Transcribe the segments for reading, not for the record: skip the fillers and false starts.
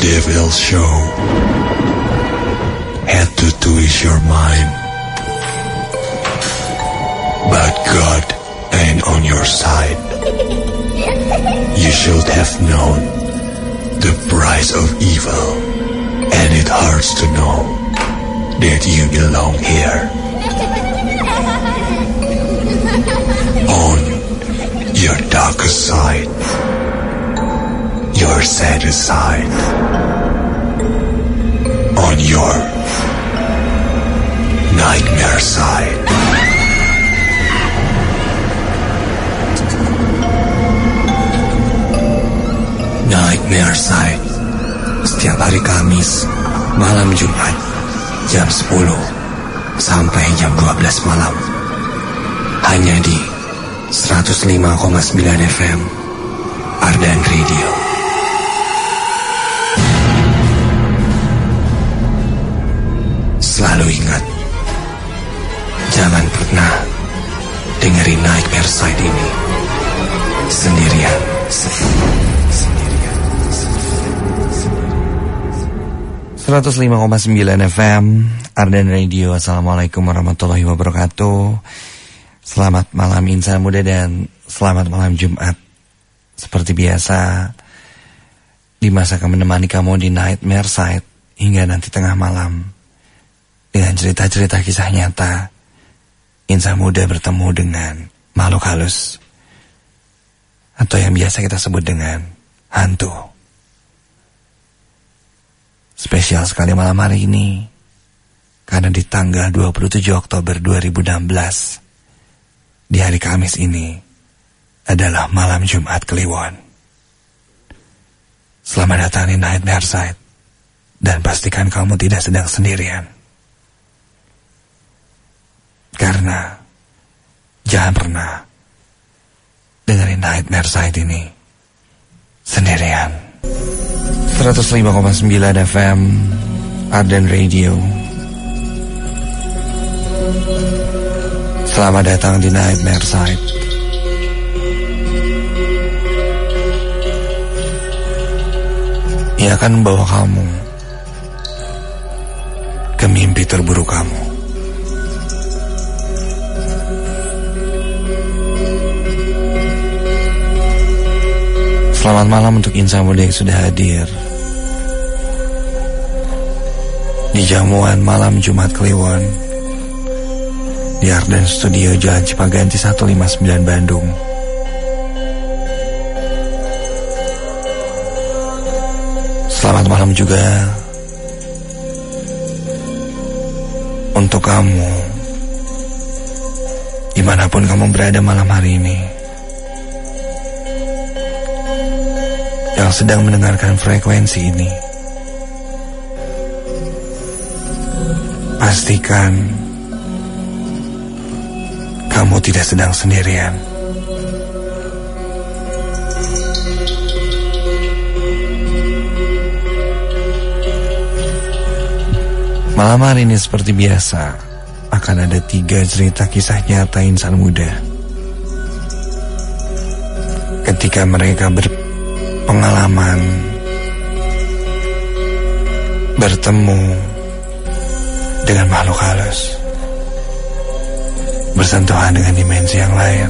devil show had to twist your mind, but God ain't on your side. You should have known the price of evil, and it hurts to know that you belong here. On your darkest side, your saddest side, on your nightmare side. Nightmare Side, setiap hari Kamis, malam Jumat, jam 10 sampai jam 12 malam. Hanya di 105,9 FM, Ardan Radio. Selalu ingat, jangan pernah dengerin Nightmare Side ini sendirian. 105,9 FM Ardan Radio. Assalamualaikum warahmatullahi wabarakatuh. Selamat malam insan muda dan selamat malam Jumat. Seperti biasa, Dimas akan menemani kamu di Nightmare Side hingga nanti tengah malam dengan cerita-cerita kisah nyata insan muda bertemu dengan makhluk halus atau yang biasa kita sebut dengan hantu. Spesial sekali malam hari ini karena di tanggal 27 Oktober 2016, di hari Kamis ini adalah malam Jumat Kliwon. Selamat datang di Nightmare Side, dan pastikan kamu tidak sedang sendirian. Karena jangan pernah dengerin Nightmare Side ini sendirian. 105,9 FM Ardan Radio. Selamat datang di Nightmare Side. Ia akan membawa kamu ke mimpi terburuk kamu. Selamat malam untuk insan muda yang sudah hadir di jamuan malam Jumat Kliwon di Ardan Studio, Jalan Cipaganti 159 Bandung. Selamat malam juga untuk kamu dimanapun kamu berada malam hari ini, yang sedang mendengarkan frekuensi ini. Pastikan kamu tidak sedang sendirian. Malam hari ini seperti biasa akan ada 3 cerita kisah nyata insan muda ketika mereka berpengalaman bertemu dengan makhluk halus, bersentuhan dengan dimensi yang lain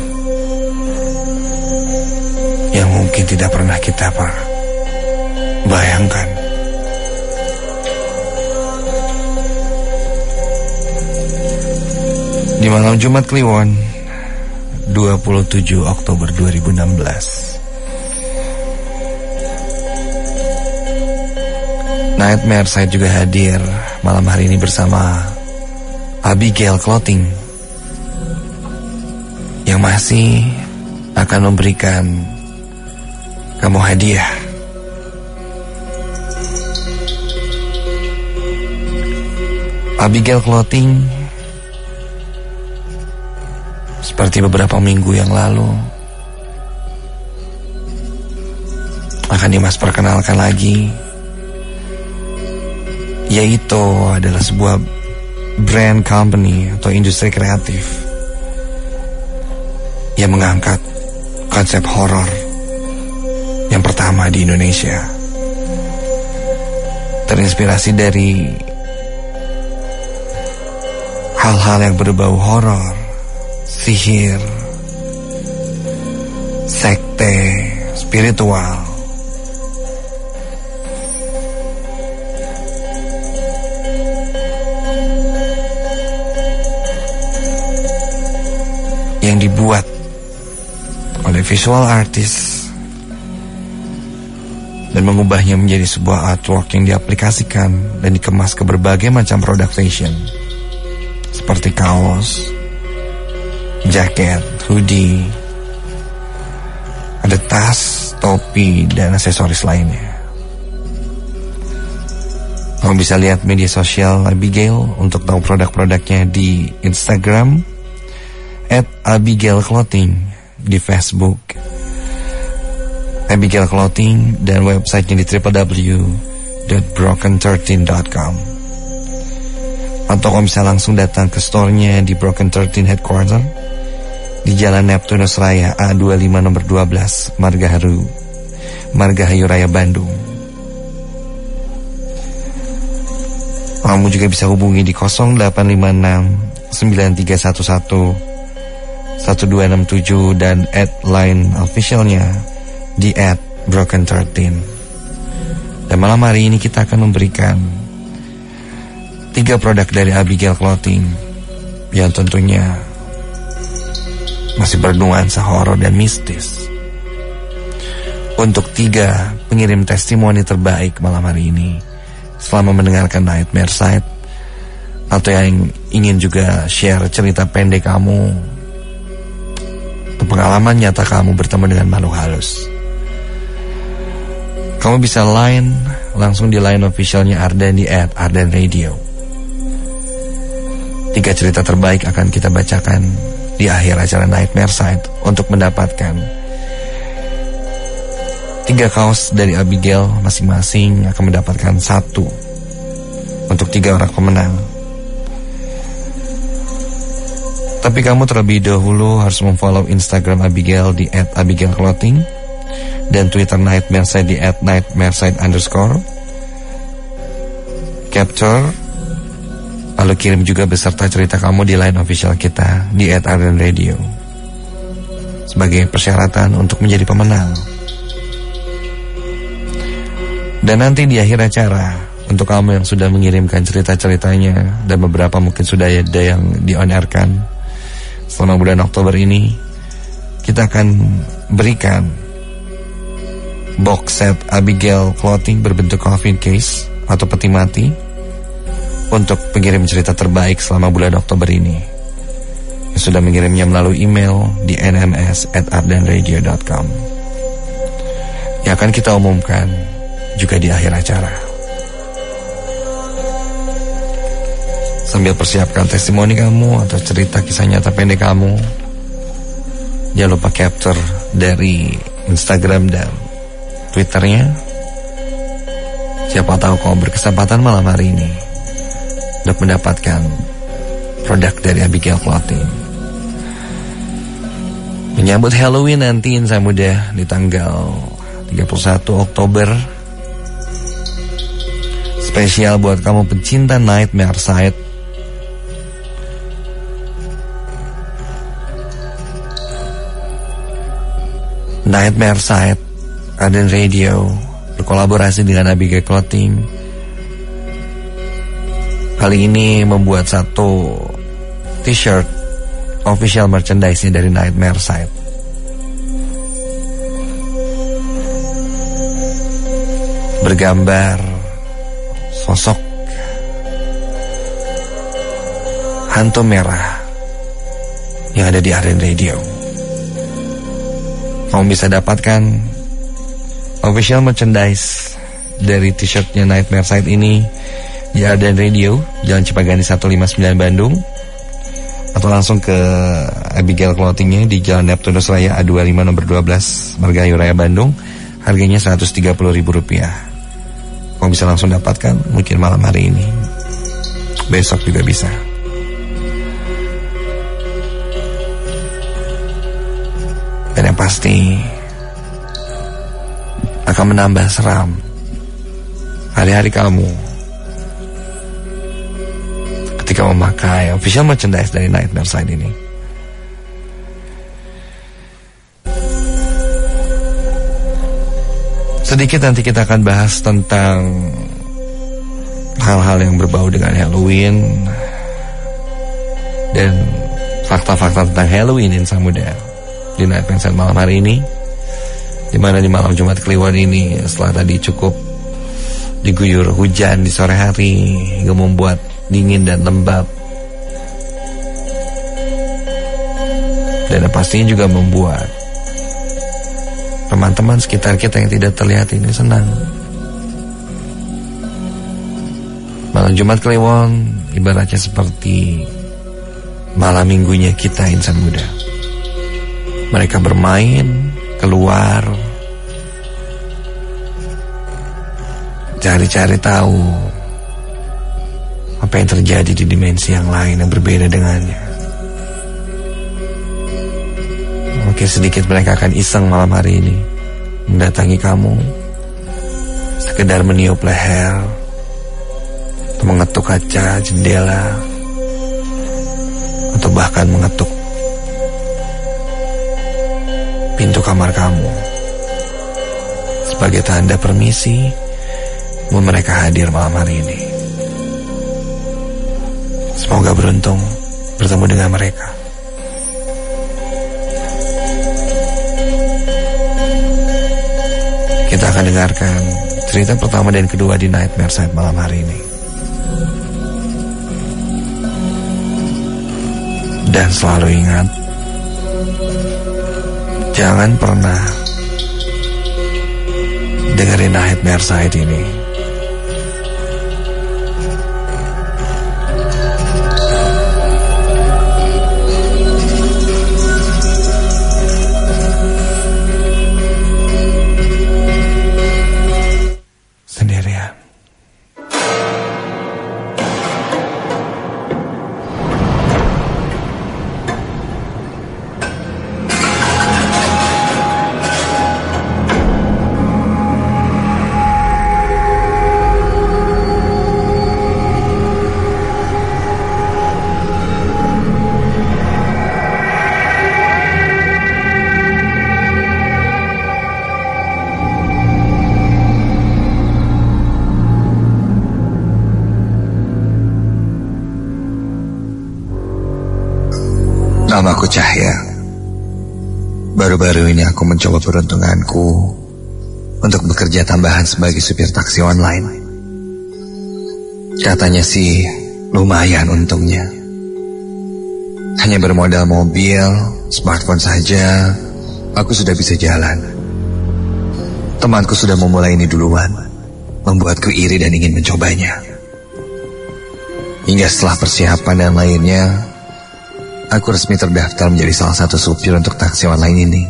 yang mungkin tidak pernah kita bayangkan. Di malam Jumat Kliwon 27 Oktober 2016, Nightmare Side juga hadir malam hari ini bersama Abigail Clothing yang masih akan memberikan kamu hadiah. Abigail Clothing seperti beberapa minggu yang lalu akan Dimas perkenalkan lagi, yaitu adalah sebuah brand company atau industri kreatif yang mengangkat konsep horor yang pertama di Indonesia. terinspirasi dari hal-hal yang berbau horor, sihir, sekte, spiritual. Yang dibuat oleh visual artist dan mengubahnya menjadi sebuah artwork yang diaplikasikan dan dikemas ke berbagai macam produk fashion seperti kaos, jaket, hoodie, ada tas, topi, dan aksesoris lainnya. Kamu bisa lihat media sosial Abigail untuk tahu produk-produknya di Instagram @AbigailClothing, di Facebook Abigail Clothing, dan websitenya di www.broken13.com. Atau kamu bisa langsung datang ke store-nya di Broken 13 Headquarter di Jalan Neptunus Raya A25 nomor 12 Margahayu Raya, Bandung. Kamu juga bisa hubungi di 0856 9311 1267 dan line officialnya di @broken13. Dan malam hari ini kita akan memberikan 3 produk dari Abigail Clothing yang tentunya masih bernuansa horor dan mistis. Untuk 3 pengirim testimoni terbaik malam hari ini selama mendengarkan Nightmare Side, atau yang ingin juga share cerita pendek kamu, pengalaman nyata kamu bertemu dengan makhluk halus, kamu bisa langsung di line officialnya Ardan di @Ardan Radio. 3 cerita terbaik akan kita bacakan di akhir acara Nightmare Side. Untuk mendapatkan 3 kaos dari Abigail, masing-masing akan mendapatkan 1 untuk 3 orang pemenang. Tapi kamu terlebih dahulu harus memfollow Instagram Abigail di @AbigailClothing dan Twitter Nightmare Side di @nightmareside_. Capture, lalu kirim juga beserta cerita kamu di line official kita di @Ardan Radio sebagai persyaratan untuk menjadi pemenang. Dan nanti di akhir acara, untuk kamu yang sudah mengirimkan cerita-ceritanya dan beberapa mungkin sudah ada yang di-on-airkan selama bulan Oktober ini, kita akan berikan box set Abigail Clothing berbentuk coffin case atau peti mati untuk pengirim cerita terbaik selama bulan Oktober ini. Yang sudah mengirimnya melalui email di nms@ardanradio.com. Yang akan kita umumkan juga di akhir acara. Sambil persiapkan testimoni kamu atau cerita kisah nyata pendek kamu, jangan lupa capture dari Instagram dan Twitternya. Siapa tahu kamu berkesempatan malam hari ini untuk mendapatkan produk dari Abigail Clothing. Menyambut Halloween nanti, insan muda, di tanggal 31 Oktober. Spesial buat kamu pencinta Nightmare Side. Nightmare Side Ardan Radio berkolaborasi dengan Abigail Clothing kali ini membuat 1 t-shirt official merchandise-nya dari Nightmare Side. Bergambar sosok hantu merah yang ada di Ardan Radio. Kamu bisa dapatkan official merchandise dari t-shirtnya Nightmare Side ini di Ardan Radio, Jalan Cipaganti 159 Bandung, atau langsung ke Abigail Clothingnya di Jalan Neptunus Raya A25 nomor 12 Margahayu Raya, Bandung. Harganya Rp130.000. Kamu bisa langsung dapatkan mungkin malam hari ini, besok juga bisa. Dan yang pasti akan menambah seram hari-hari kamu ketika memakai official merchandise dari Nightmare Side ini. Sedikit nanti kita akan bahas tentang hal-hal yang berbau dengan Halloween dan fakta-fakta tentang Halloween Insan Muda di Nightmare Side malam hari ini, dimana di malam Jumat Kliwon ini setelah tadi cukup diguyur hujan di sore hari hingga membuat dingin dan lembab, dan pastinya juga membuat teman-teman sekitar kita yang tidak terlihat ini senang. Malam Jumat Kliwon ibaratnya seperti malam minggunya kita insan muda. Mereka bermain, keluar, cari-cari tahu apa yang terjadi di dimensi yang lain yang berbeda dengannya. Mungkin sedikit mereka akan iseng malam hari ini mendatangi kamu, sekedar meniup leher, mengetuk kaca jendela, atau bahkan mengetuk pintu kamar kamu sebagai tanda permisi bahwa mereka hadir malam hari ini. Semoga beruntung bertemu dengan mereka. Kita akan dengarkan cerita pertama dan kedua di Nightmare Side malam hari ini. Dan selalu ingat, jangan pernah dengerin Nightmare Side ini sendirian. Namaku Cahya. Baru-baru ini aku mencoba peruntunganku untuk bekerja tambahan sebagai supir taksi online. Katanya sih lumayan untungnya. Hanya bermodal mobil, smartphone saja, aku sudah bisa jalan. Temanku sudah memulai ini duluan, membuatku iri dan ingin mencobanya. Hingga setelah persiapan dan lainnya, aku resmi terdaftar menjadi salah satu supir untuk taksi online ini.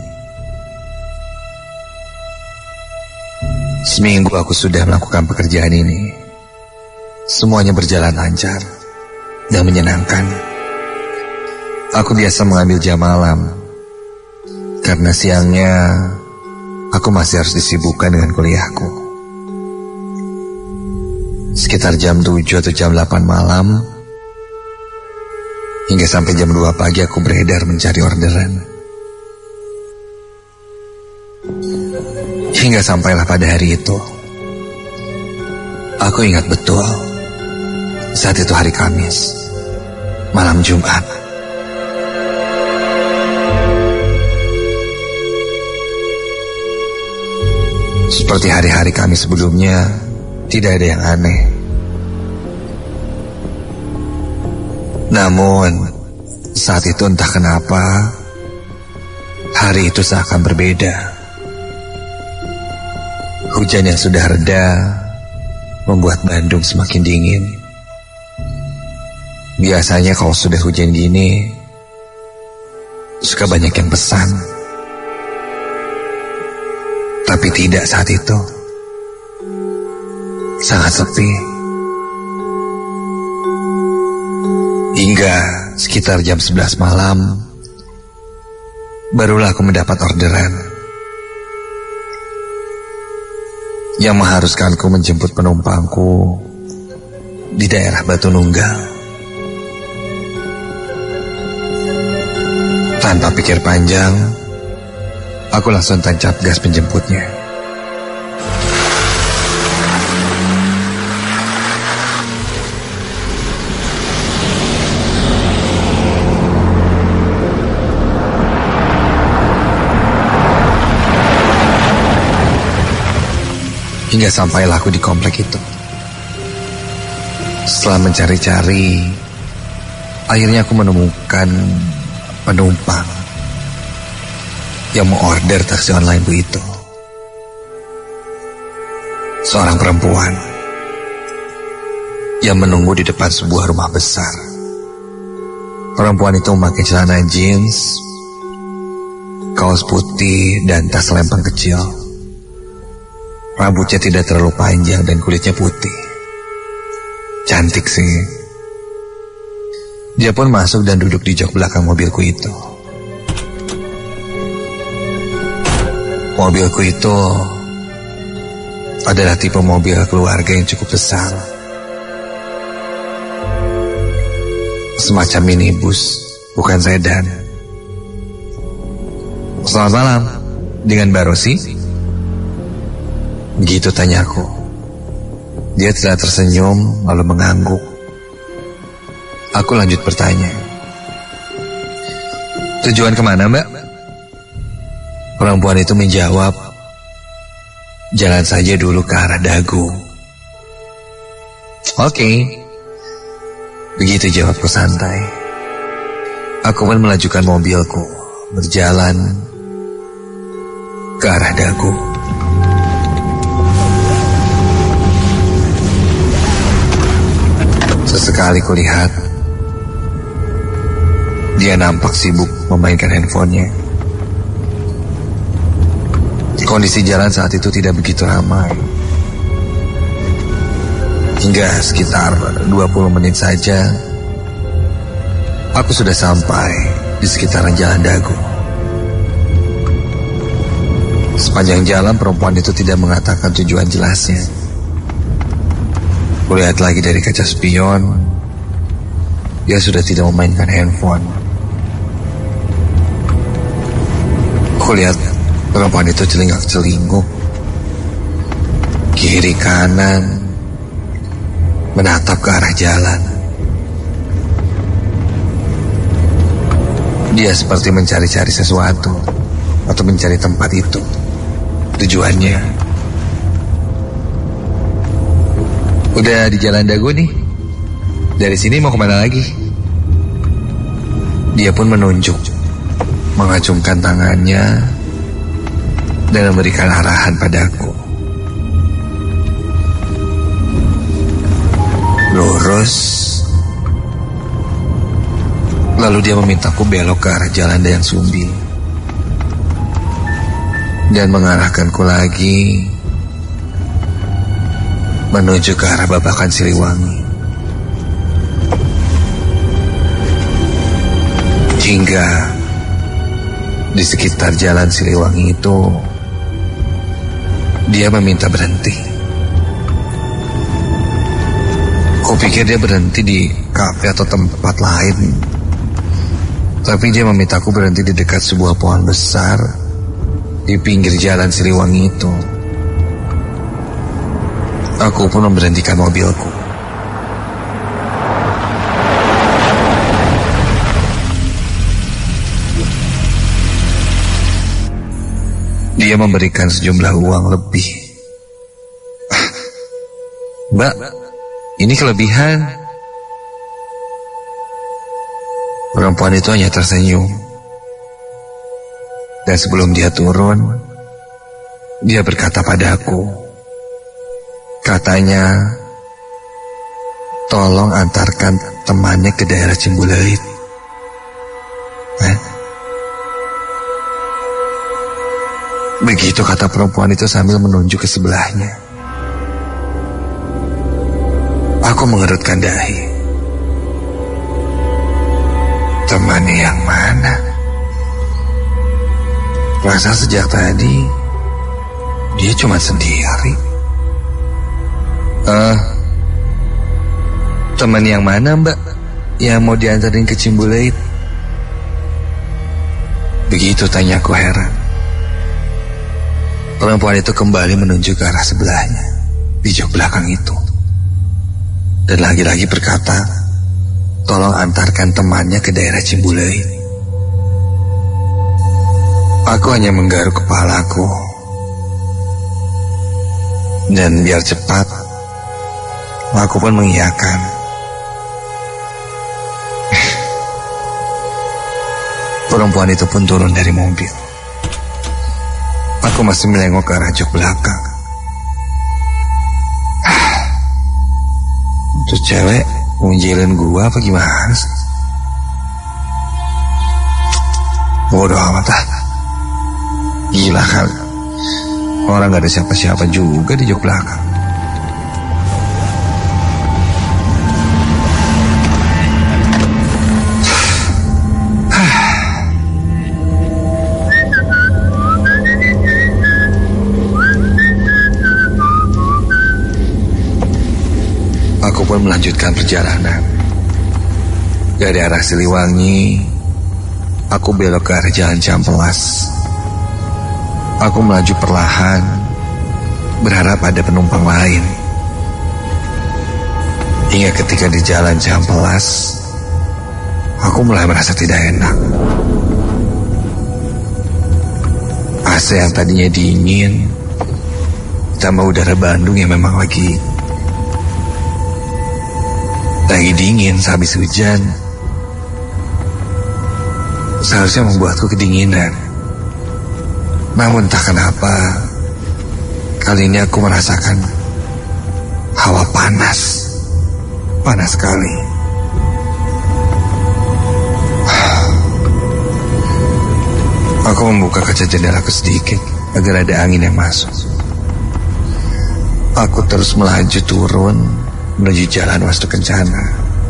Seminggu aku sudah melakukan pekerjaan ini. Semuanya berjalan lancar dan menyenangkan. Aku biasa mengambil jam malam, karena siangnya aku masih harus disibukkan dengan kuliahku. Sekitar jam 7 atau jam 8 malam, hingga sampai jam 2 pagi aku beredar mencari orderan. Hingga sampailah pada hari itu. Aku ingat betul, saat itu hari Kamis, malam Jumat. Seperti hari-hari Kamis sebelumnya, tidak ada yang aneh. Namun, saat itu entah kenapa, hari itu seakan berbeda. Hujan yang sudah reda membuat Bandung semakin dingin. Biasanya kalau sudah hujan gini, suka banyak yang pesan. Tapi tidak saat itu. Sangat sepi. Hingga sekitar jam 11 malam, barulah aku mendapat orderan yang mengharuskanku menjemput penumpangku di daerah Batu Nunggal. Tanpa pikir panjang, aku langsung tancap gas penjemputnya. Hingga sampailah aku di komplek itu. Setelah mencari-cari, akhirnya aku menemukan penumpang yang mengorder taksi online itu. Seorang perempuan yang menunggu di depan sebuah rumah besar. Perempuan itu memakai celana jeans, kaos putih, dan tas lempang kecil. Rambutnya tidak terlalu panjang dan kulitnya putih. Cantik sih. Dia pun masuk dan duduk di jok belakang mobilku itu. Mobilku itu adalah tipe mobil keluarga yang cukup besar. Semacam minibus, bukan sedan. Selamat malam, dengan Mbak Rosi? Begitu tanyaku. Dia tidak tersenyum lalu mengangguk. Aku lanjut bertanya. Tujuan kemana, Mbak? Perempuan itu menjawab, jalan saja dulu ke arah Dagu. Oke. Begitu jawabku santai. Aku pun melajukan mobilku, berjalan ke arah Dagu. Sesekali kulihat dia nampak sibuk memainkan handphonenya. Kondisi jalan saat itu tidak begitu ramai. Hingga sekitar 20 menit saja aku sudah sampai di sekitaran Jalan Dagu. Sepanjang jalan perempuan itu tidak mengatakan tujuan jelasnya. Kulihat lagi dari kaca spion, dia sudah tidak memainkan handphone. Kulihat perempuan itu celingak-celinguk, kiri kanan, menatap ke arah jalan. Dia seperti mencari-cari sesuatu atau mencari tempat itu. Tujuannya, udah di Jalan Dagu nih. Dari sini mau kemana lagi? Dia pun menunjuk, mengacungkan tangannya dan memberikan arahan padaku. Lurus. Lalu dia memintaku belok ke arah Jalan Dayang Sumbi dan mengarahkanku lagi menuju ke arah Babakan Siliwangi. Hingga di sekitar Jalan Siliwangi itu dia meminta berhenti. Kupikir dia berhenti di kafe atau tempat lain, tapi dia memintaku berhenti di dekat sebuah pohon besar di pinggir Jalan Siliwangi itu. Aku pun memberhentikan mobilku. Dia memberikan sejumlah uang lebih. Mbak, ini kelebihan. Perempuan itu hanya tersenyum. Dan sebelum dia turun, dia berkata padaku, katanya, tolong antarkan temannya ke daerah Cimbuleuit. Begitu kata perempuan itu sambil menunjuk ke sebelahnya. Aku mengerutkan dahi. Temannya yang mana? Rasa sejak tadi dia cuma sendiri. Teman yang mana, Mbak? Yang mau diantarin ke Cimbuleuit? Begitu, tanyaku heran. Perempuan itu kembali menunjuk ke arah sebelahnya, di jok belakang itu. Dan lagi-lagi berkata, tolong antarkan temannya ke daerah Cimbuleuit. Aku hanya menggaruk kepalaku. Dan biar cepat, aku pun mengiyakan. Perempuan itu pun turun dari mobil. Aku masih melengok ke arah jok belakang. Terus cewek ngunjilin gua apa gimana sih? Bodoh amat ah. Gila kali. Orang gak ada siapa-siapa juga di jok belakang. Aku pun melanjutkan perjalanan. Dari arah Siliwangi, aku belok ke arah Jalan Cihampelas. Aku melaju perlahan, berharap ada penumpang lain. Hingga ketika di Jalan Cihampelas, aku mulai merasa tidak enak. AC yang tadinya dingin, ditambah udara Bandung yang memang lagi dingin sehabis hujan, seharusnya membuatku kedinginan. Namun entah kenapa, kali ini aku merasakan hawa panas. Panas sekali. Aku membuka kaca jendelaku sedikit agar ada angin yang masuk. Aku terus melaju turun menuju Jalan Wastu Kencana.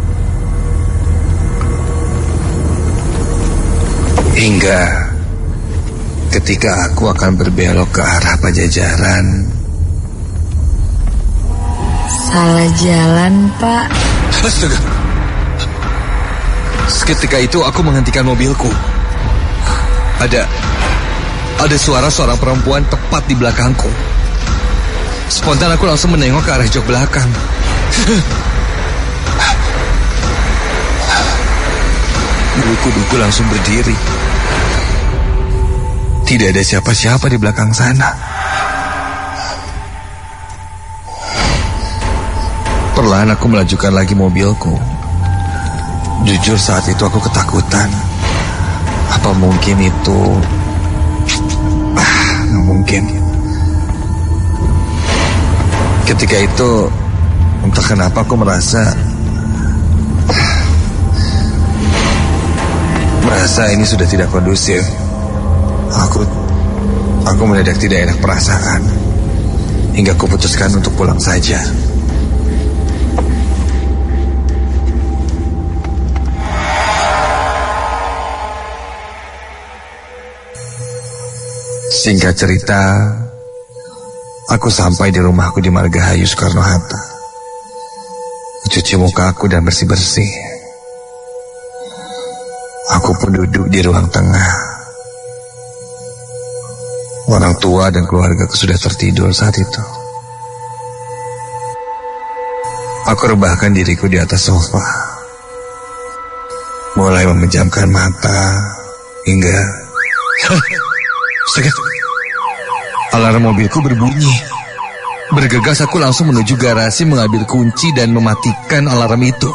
Hingga ketika aku akan berbelok ke arah Pajajaran. Salah jalan, Pak. Astaga. Seketika itu aku menghentikan mobilku. Ada suara seorang perempuan tepat di belakangku. Spontan aku langsung menengok ke arah jok belakang. Bulu kuduku langsung berdiri. Tidak ada siapa-siapa di belakang sana. Perlahan aku melajukan lagi mobilku. Jujur saat itu aku ketakutan. Apa mungkin itu... nggak mungkin. Ketika itu, entah kenapa aku merasa ini sudah tidak kondusif. Aku mendadak tidak enak perasaan. Hingga aku putuskan untuk pulang saja. Singkat cerita, aku sampai di rumahku di Margahayu Soekarno-Hatta. Cuci muka aku dan bersih-bersih. Aku pun duduk di ruang tengah. Orang tua dan keluargaku sudah tertidur saat itu. Aku rebahkan diriku di atas sofa, mulai memejamkan mata hingga alarm mobilku berbunyi. Bergegas aku langsung menuju garasi mengambil kunci dan mematikan alarm itu.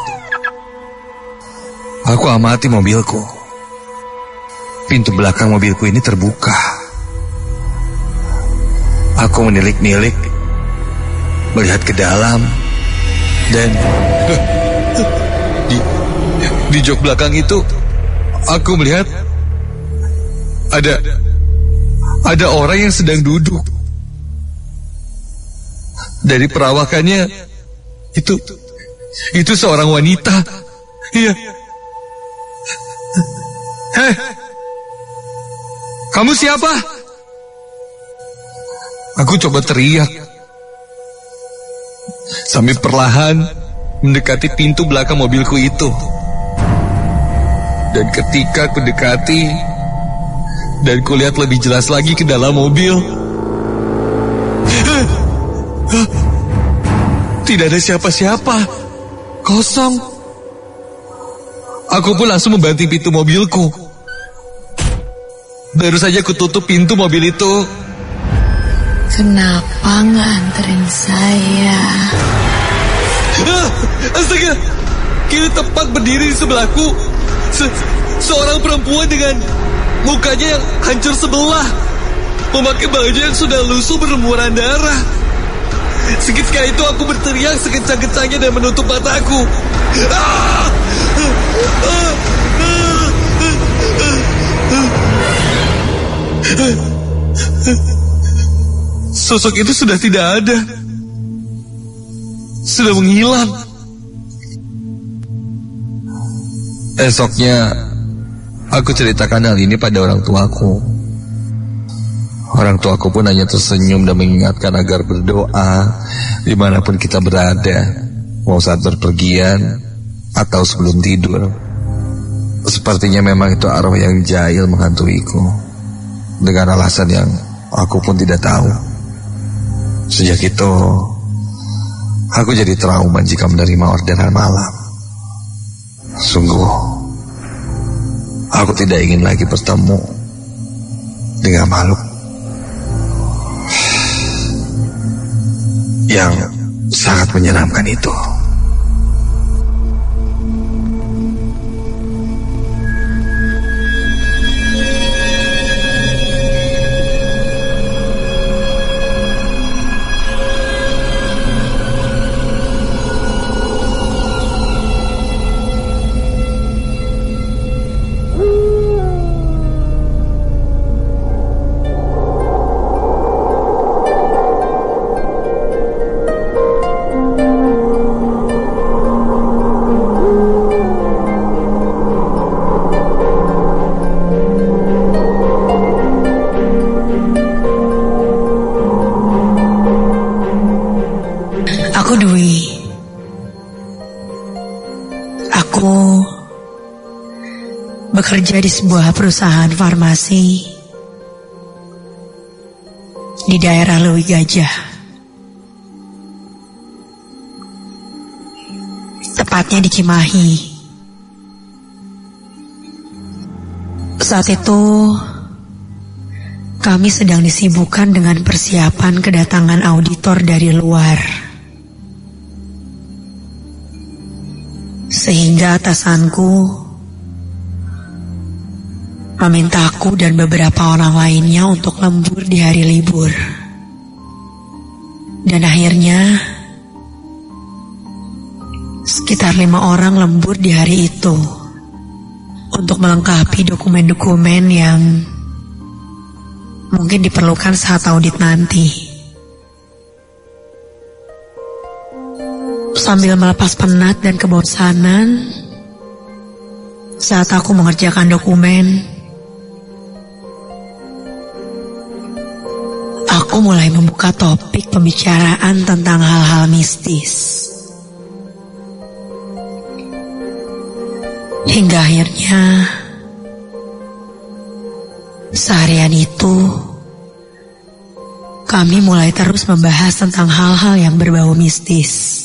Aku amati mobilku. Pintu belakang mobilku ini terbuka. Aku menilik-nilik, melihat ke dalam, dan di jok belakang itu aku melihat ada orang yang sedang duduk. Dari perawakannya itu seorang wanita. Iya. Hei, kamu siapa? Aku coba teriak sambil perlahan mendekati pintu belakang mobilku itu. Dan ketika aku dekati, dan kulihat lebih jelas lagi ke dalam mobil. Tidak ada siapa-siapa. Kosong. Aku pun langsung membanting pintu mobilku. Baru saja kututup pintu mobil itu. Kenapa nggak anterin saya? Astaga, kini tepat berdiri di sebelahku seorang perempuan dengan mukanya yang hancur sebelah, memakai baju yang sudah lusuh berlumuran darah. Seketika itu aku berteriak sekencang-kencangnya dan menutup mataku. Sosok itu sudah tidak ada. Sudah menghilang. Esoknya, aku ceritakan hal ini pada orang tuaku. Orang tuaku pun hanya tersenyum dan mengingatkan agar berdoa dimanapun kita berada, mau saat berpergian atau sebelum tidur. Sepertinya memang itu arwah yang jahil menghantuiku, dengan alasan yang aku pun tidak tahu. Sejak itu, aku jadi trauma jika menerima orderan malam. Sungguh, aku tidak ingin lagi bertemu dengan makhluk yang sangat menyeramkan itu. Aku Dwi. Aku bekerja di sebuah perusahaan farmasi di daerah Lewi Gajah. Tepatnya di Cimahi. Saat itu kami sedang disibukkan dengan persiapan kedatangan auditor dari luar. Sehingga atasanku memintaku dan beberapa orang lainnya untuk lembur di hari libur. Dan akhirnya sekitar 5 orang lembur di hari itu untuk melengkapi dokumen-dokumen yang mungkin diperlukan saat audit nanti. Sambil melepas penat dan kebosanan saat aku mengerjakan dokumen, aku mulai membuka topik pembicaraan tentang hal-hal mistis. Hingga akhirnya seharian itu kami mulai terus membahas tentang hal-hal yang berbau mistis.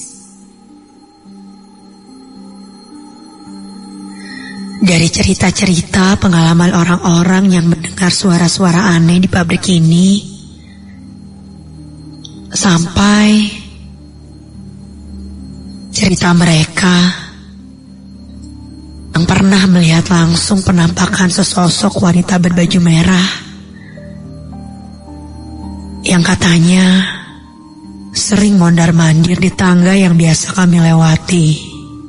Dari cerita-cerita pengalaman orang-orang yang mendengar suara-suara aneh di pabrik ini, sampai cerita mereka yang pernah melihat langsung penampakan sesosok wanita berbaju merah yang katanya sering mondar-mandir di tangga yang biasa kami lewati.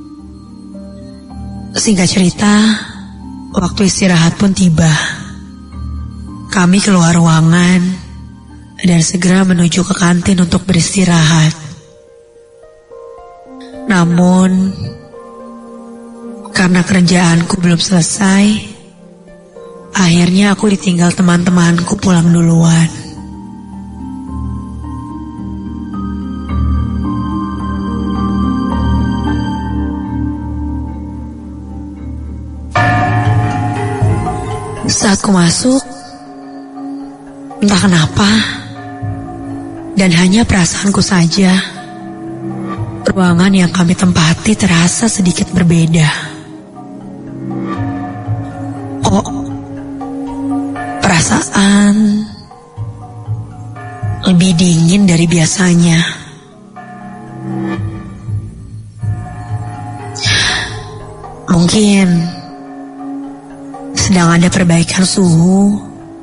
Singkat cerita, waktu istirahat pun tiba. Kami keluar ruangan dan segera menuju ke kantin untuk beristirahat. Namun, karena kerjaanku belum selesai, akhirnya aku ditinggal teman-temanku pulang duluan. Saat ku masuk, Entah kenapa, dan hanya perasaanku saja, ruangan yang kami tempati terasa sedikit berbeda. Kok perasaan lebih dingin dari biasanya. Mungkin sedang ada perbaikan suhu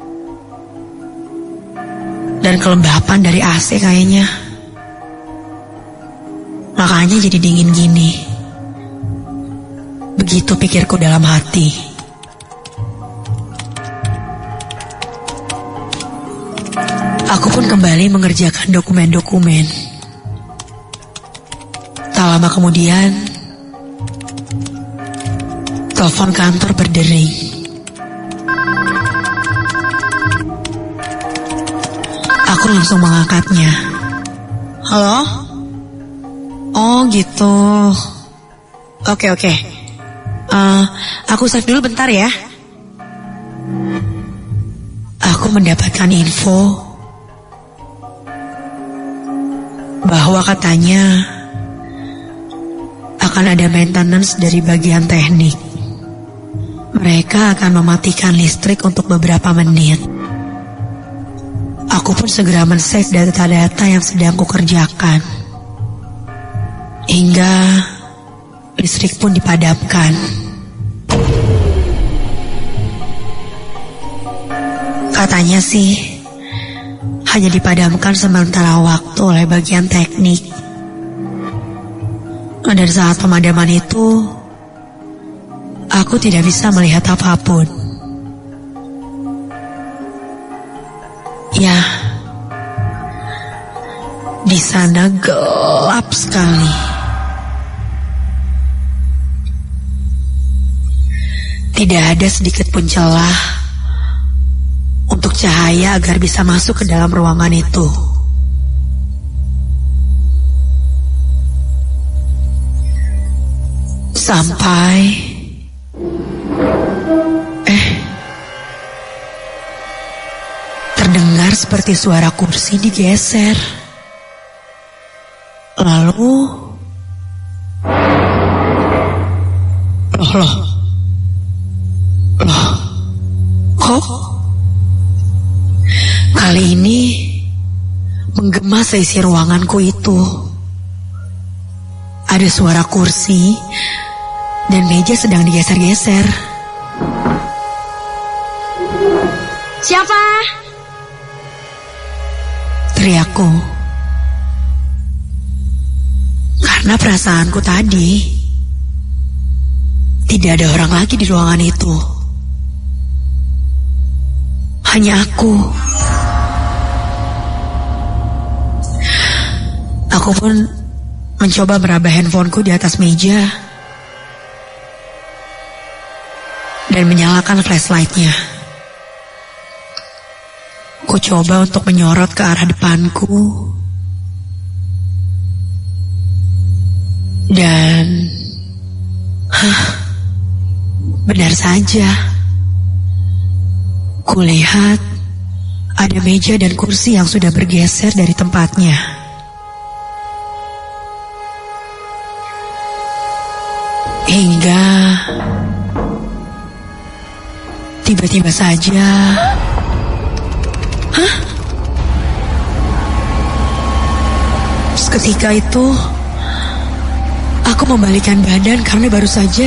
dan kelembapan dari AC kayaknya. Makanya jadi dingin gini. Begitu pikirku dalam hati. Aku pun kembali mengerjakan dokumen-dokumen. Tak lama kemudian, telepon kantor berdering. Aku langsung mengangkatnya. Halo? Oh gitu. Oke. Aku save dulu bentar ya. Aku mendapatkan info bahwa katanya akan ada maintenance dari bagian teknik. Mereka akan mematikan listrik untuk beberapa menit. Aku pun segera men-save data-data yang sedang kukerjakan. Hingga listrik pun dipadamkan. Katanya sih hanya dipadamkan sementara waktu oleh bagian teknik. Dan saat pemadaman itu, aku tidak bisa melihat apapun. Ya, di sana gelap sekali. Tidak ada sedikit pun celah untuk cahaya agar bisa masuk ke dalam ruangan itu. Sampai terdengar seperti suara kursi digeser. Lalu Loh, kok kali ini menggema seisi ruanganku itu. Ada suara kursi dan meja sedang digeser-geser. Siapa? Teriakku. Karena perasaanku tadi tidak ada orang lagi di ruangan itu. Hanya aku. Aku pun mencoba meraba handphoneku di atas meja dan menyalakan flashlightnya. Ku coba untuk menyorot ke arah depanku. Dan benar saja, kulihat ada meja dan kursi yang sudah bergeser dari tempatnya. Hingga tiba-tiba saja, seketika itu aku membalikkan badan karena baru saja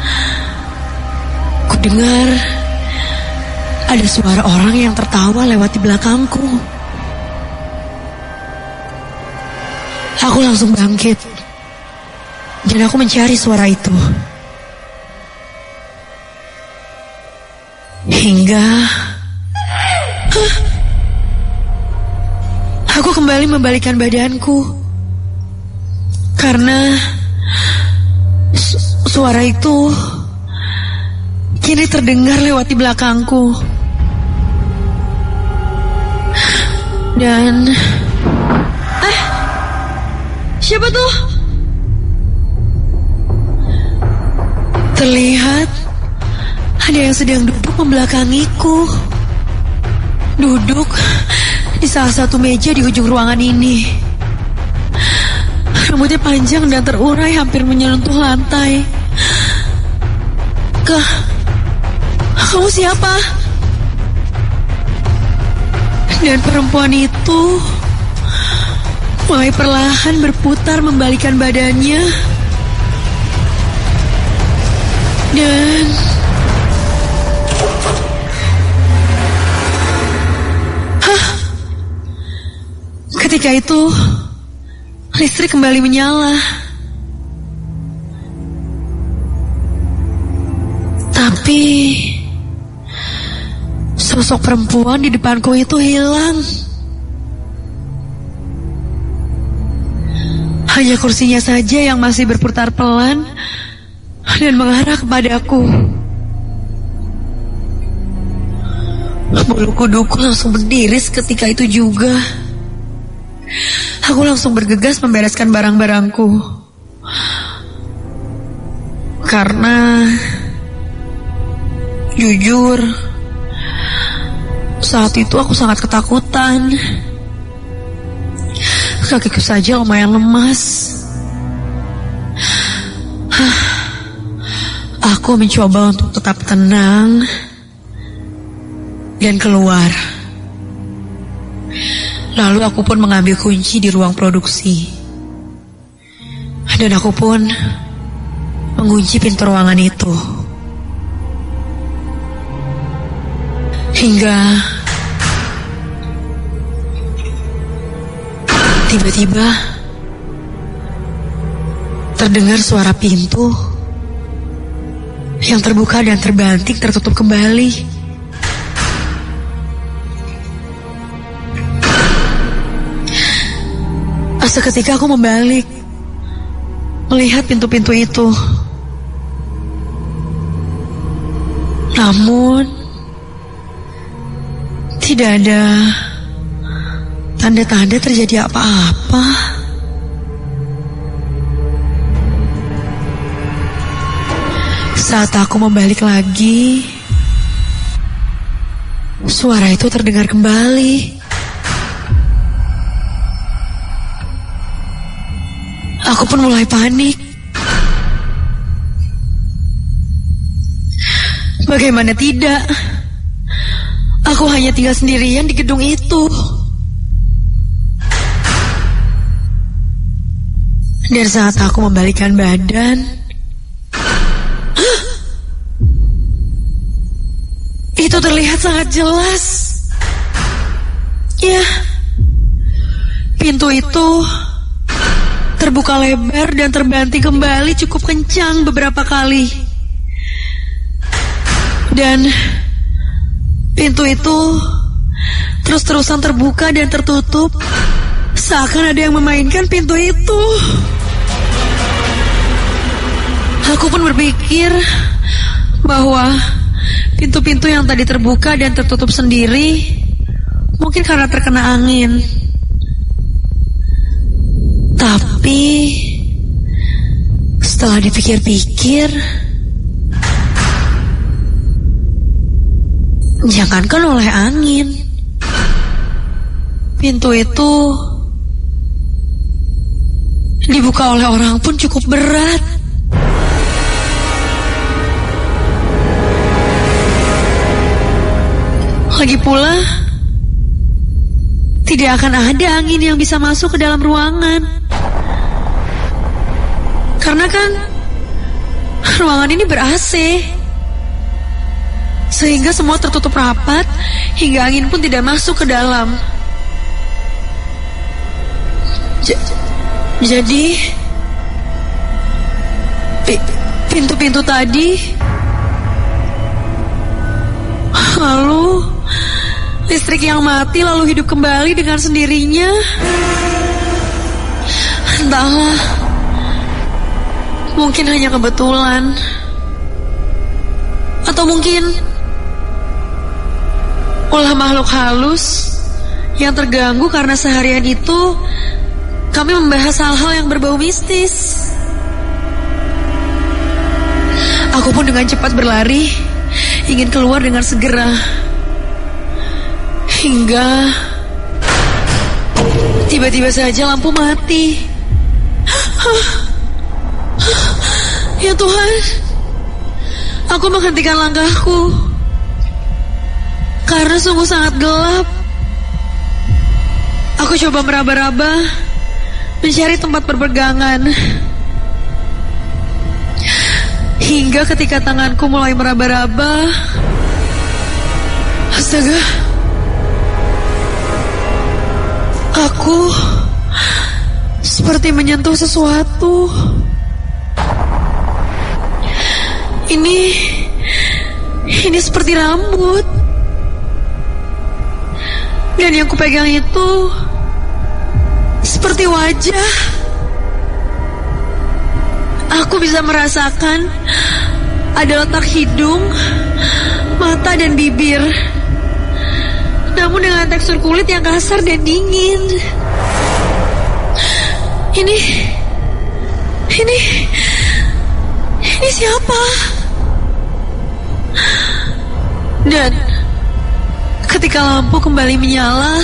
ku dengar ada suara orang yang tertawa lewat di belakangku. Aku langsung bangkit dan aku mencari suara itu. Hingga aku kembali membalikkan badanku karena suara itu kini terdengar lewat di belakangku. Dan siapa tuh? Terlihat ada yang sedang duduk membelakangiku. duduk di salah satu meja di ujung ruangan ini. Rambutnya panjang dan terurai hampir menyentuh lantai. Kamu siapa? Dan perempuan itu mulai perlahan berputar membalikan badannya. Dan ketika itu listrik kembali menyala. Tapi sosok perempuan di depanku itu hilang. Hanya kursinya saja yang masih berputar pelan dan mengarah kepadaku. Bulu kuduku langsung berdiri ketika itu juga. Aku langsung bergegas membereskan barang-barangku. Karena jujur, saat itu aku sangat ketakutan. Kakiku saja lumayan lemas. Aku mencoba untuk tetap tenang dan keluar. Lalu aku pun mengambil kunci di ruang produksi. Dan aku pun mengunci pintu ruangan itu. Hingga tiba-tiba terdengar suara pintu yang terbuka dan terbanting tertutup kembali. Seketika aku membalik, melihat pintu-pintu itu. Namun tidak ada tanda-tanda terjadi apa-apa. Saat aku membalik lagi, suara itu terdengar kembali. Aku pun mulai panik. Bagaimana tidak? Aku hanya tinggal sendirian di gedung itu. Dan saat aku membalikkan badan, itu terlihat sangat jelas. Ya, pintu itu terbuka lebar dan terbanting kembali cukup kencang beberapa kali. Dan pintu itu terus-terusan terbuka dan tertutup, seakan ada yang memainkan pintu itu. Aku pun berpikir bahwa pintu-pintu yang tadi terbuka dan tertutup sendiri mungkin karena terkena angin. Tapi setelah dipikir-pikir, jangankan oleh angin, pintu itu dibuka oleh orang pun cukup berat. Lagi pula, tidak akan ada angin yang bisa masuk ke dalam ruangan. Karena kan ruangan ini ber-AC, sehingga semua tertutup rapat hingga angin pun tidak masuk ke dalam. Jadi pintu-pintu tadi, lalu listrik yang mati lalu hidup kembali dengan sendirinya. Entahlah, mungkin hanya kebetulan, atau mungkin ulah makhluk halus yang terganggu karena seharian itu kami membahas hal-hal yang berbau mistis. Aku pun dengan cepat berlari, ingin keluar dengan segera. Hingga tiba-tiba saja lampu mati. Ya Tuhan, aku menghentikan langkahku karena sungguh sangat gelap. Aku coba meraba-raba mencari tempat berpegangan. Hingga ketika tanganku mulai meraba-raba, astaga, aku seperti menyentuh sesuatu. Ini seperti rambut. Dan yang kupegang itu seperti wajah. Aku bisa merasakan ada letak hidung, mata dan bibir. Namun dengan tekstur kulit yang kasar dan dingin. Ini siapa? Dan ketika lampu kembali menyala,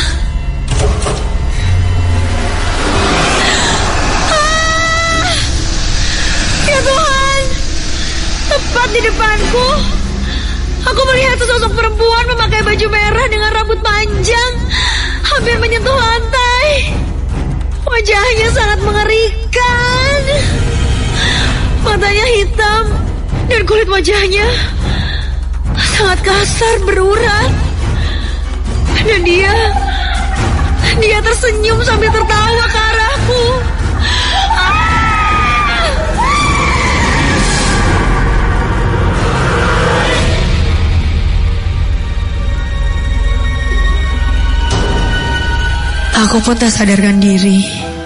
ya Tuhan, tepat di depanku, aku melihat sesosok perempuan memakai baju merah dengan rambut panjang, hampir menyentuh lantai. Wajahnya sangat mengerikan. Matanya hitam dan kulit wajahnya sangat kasar berurat. Dan dia tersenyum sambil tertawa ke arahku. Aku pun tak sadarkan diri.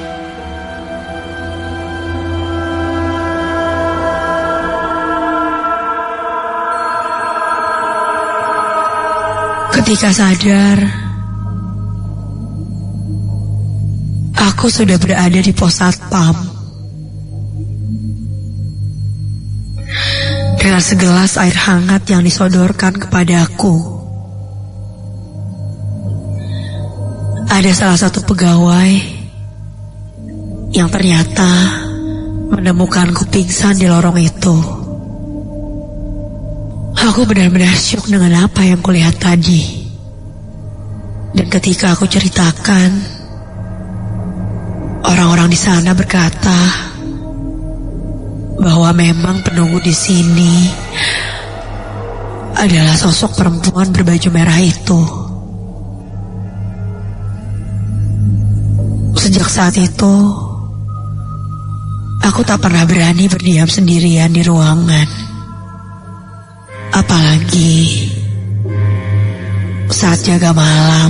Ketika sadar, aku sudah berada di pos satpam. Dengan segelas air hangat yang disodorkan kepadaku. Ada salah satu pegawai yang ternyata menemukanku pingsan di lorong itu. Aku benar-benar syok dengan apa yang kulihat tadi. Dan ketika aku ceritakan, orang-orang di sana berkata bahwa memang penunggu di sini adalah sosok perempuan berbaju merah itu. Sejak saat itu, aku tak pernah berani berdiam sendirian di ruangan. Apalagi saat jaga malam.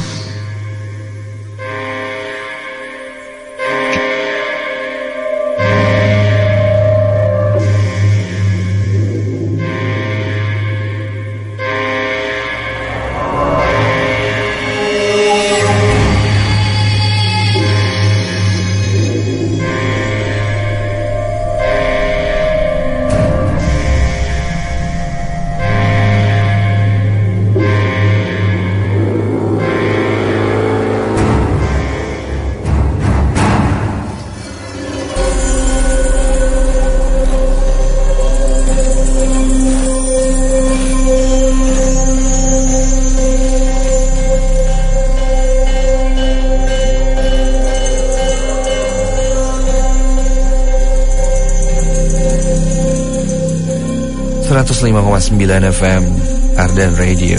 FM Ardan Radio.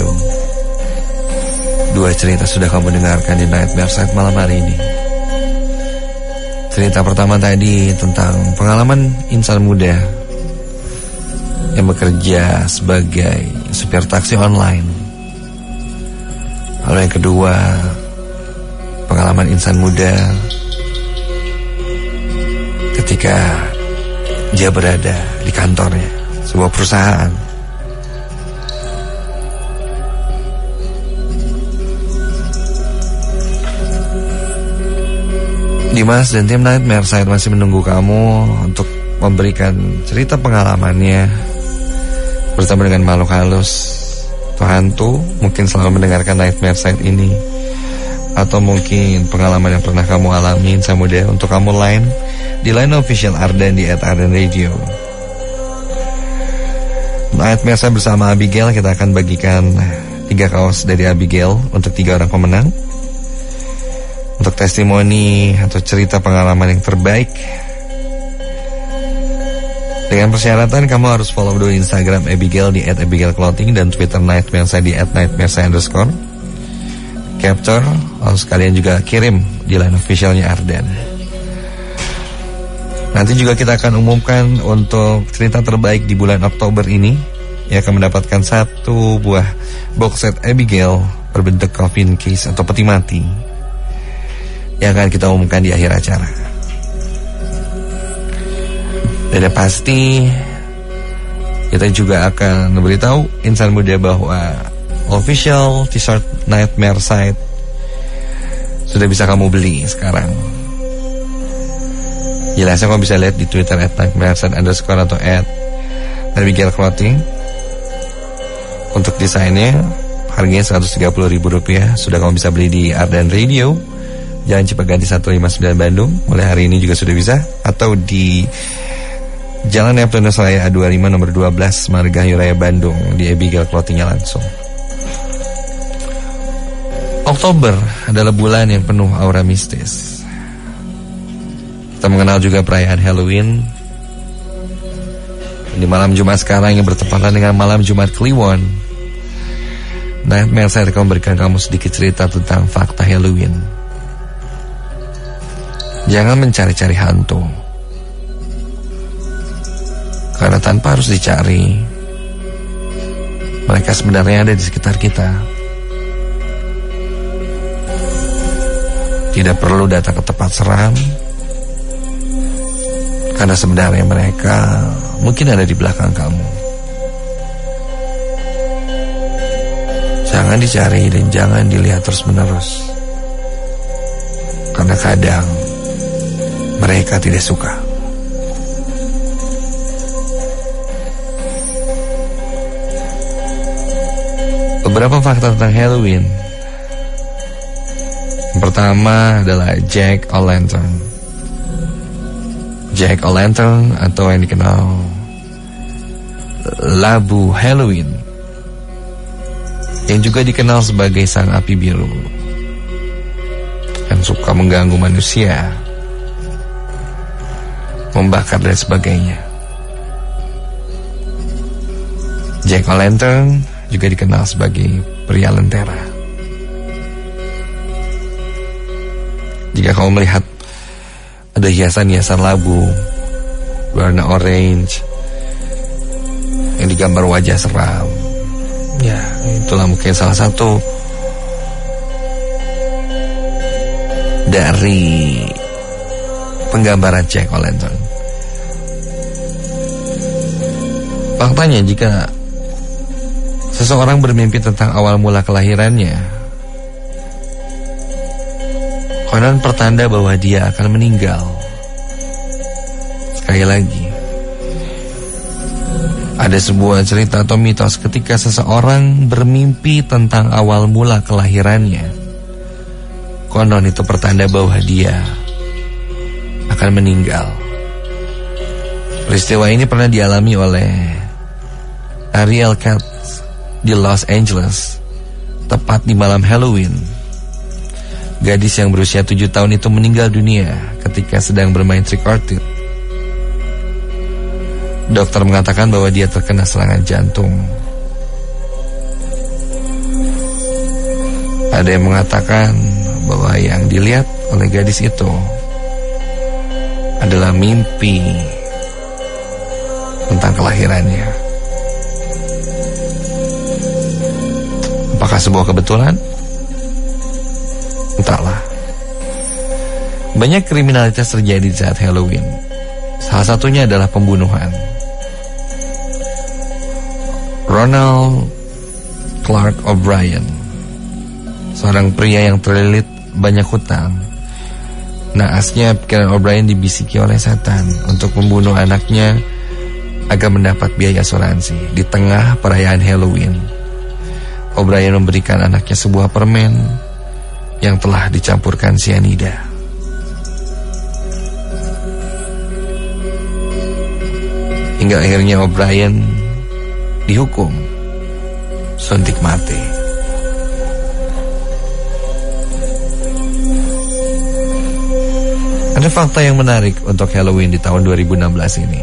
Dua cerita sudah kamu dengarkan di Nightmare Side malam hari ini. Cerita pertama tadi tentang pengalaman insan muda yang bekerja sebagai supir taksi online. Lalu yang kedua, pengalaman insan muda ketika dia berada di kantornya sebuah perusahaan. Dimas dan tim Nightmare Side masih menunggu kamu untuk memberikan cerita pengalamannya bersama dengan makhluk halus atau hantu. Mungkin selalu mendengarkan Nightmare Side ini atau mungkin pengalaman yang pernah kamu alami Insan Muda, untuk kamu di line official Ardan di @ardanradio. Nightmare saya bersama Abigail, kita akan bagikan 3 kaos dari Abigail untuk 3 orang pemenang. Untuk testimoni atau cerita pengalaman yang terbaik, dengan persyaratan kamu harus follow dulu Instagram Abigail di @abigailclothing dan Twitter Nightmare saya di @nightmare_. Capture, lalu sekalian juga kirim di line officialnya Ardan. Nanti juga kita akan umumkan untuk cerita terbaik di bulan Oktober ini, yang akan mendapatkan 1 buah box set Abigail berbentuk coffin case atau peti mati, yang akan kita umumkan di akhir acara. Dan pasti kita juga akan memberitahu Insan Muda bahwa official t-shirt Nightmare Side sudah bisa kamu beli sekarang. Jelasnya kamu bisa lihat di Twitter @nightmareside_ atau @abigailclothing. Untuk desainnya harganya Rp130.000, sudah kamu bisa beli di Ardan Radio, Jalan Cipaganti 159 Bandung. Mulai hari ini juga sudah bisa, atau di Jalan Neptunus Raya A25 nomor 12 Margahayu Raya Bandung di Abigail Clothingnya langsung. Oktober adalah bulan yang penuh aura mistis. Kita mengenal juga perayaan Halloween. Di malam Jumat sekarang yang bertepatan dengan malam Jumat Kliwon, Nightmare saya akan memberikan kamu sedikit cerita tentang fakta Halloween. Jangan mencari-cari hantu, karena tanpa harus dicari, mereka sebenarnya ada di sekitar kita. Tidak perlu datang ke tempat seram, karena sebenarnya mereka mungkin ada di belakang kamu. Jangan dicari dan jangan dilihat terus-menerus, karena kadang mereka tidak suka. Beberapa fakta tentang Halloween. Yang pertama adalah Jack O'Lantern. Jack O'Lantern atau yang dikenal Labu Halloween, yang juga dikenal sebagai Sang Api Biru, yang suka mengganggu manusia, membakar dan sebagainya. Jack O'Lantern juga dikenal sebagai pria lentera. Jika kamu melihat ada hiasan-hiasan labu warna orange yang digambar wajah seram, ya itulah mungkin salah satu dari penggambaran Jack O'Lantern. Faktanya, jika seseorang bermimpi tentang awal mula kelahirannya, konon pertanda bahwa dia akan meninggal. Sekali lagi, ada sebuah cerita atau mitos ketika seseorang bermimpi tentang awal mula kelahirannya, konon itu pertanda bahwa dia akan meninggal. Peristiwa ini pernah dialami oleh Ariel Katz di Los Angeles, tepat di malam Halloween. Gadis yang berusia 7 tahun itu meninggal dunia ketika sedang bermain trick or treat. Dokter mengatakan bahwa dia terkena serangan jantung. Ada yang mengatakan bahwa yang dilihat oleh gadis itu adalah mimpi tentang kelahirannya. Apakah sebuah kebetulan? Entahlah. Banyak kriminalitas terjadi di saat Halloween. Salah satunya adalah pembunuhan. Ronald Clark O'Brien, seorang pria yang terlilit banyak hutang. Naasnya pikiran O'Brien dibisiki oleh setan untuk membunuh anaknya agar mendapat biaya asuransi. Di tengah perayaan Halloween, O'Brien memberikan anaknya sebuah permen yang telah dicampurkan sianida. Hingga akhirnya O'Brien dihukum suntik mati. Ada fakta yang menarik untuk Halloween di tahun 2016 ini.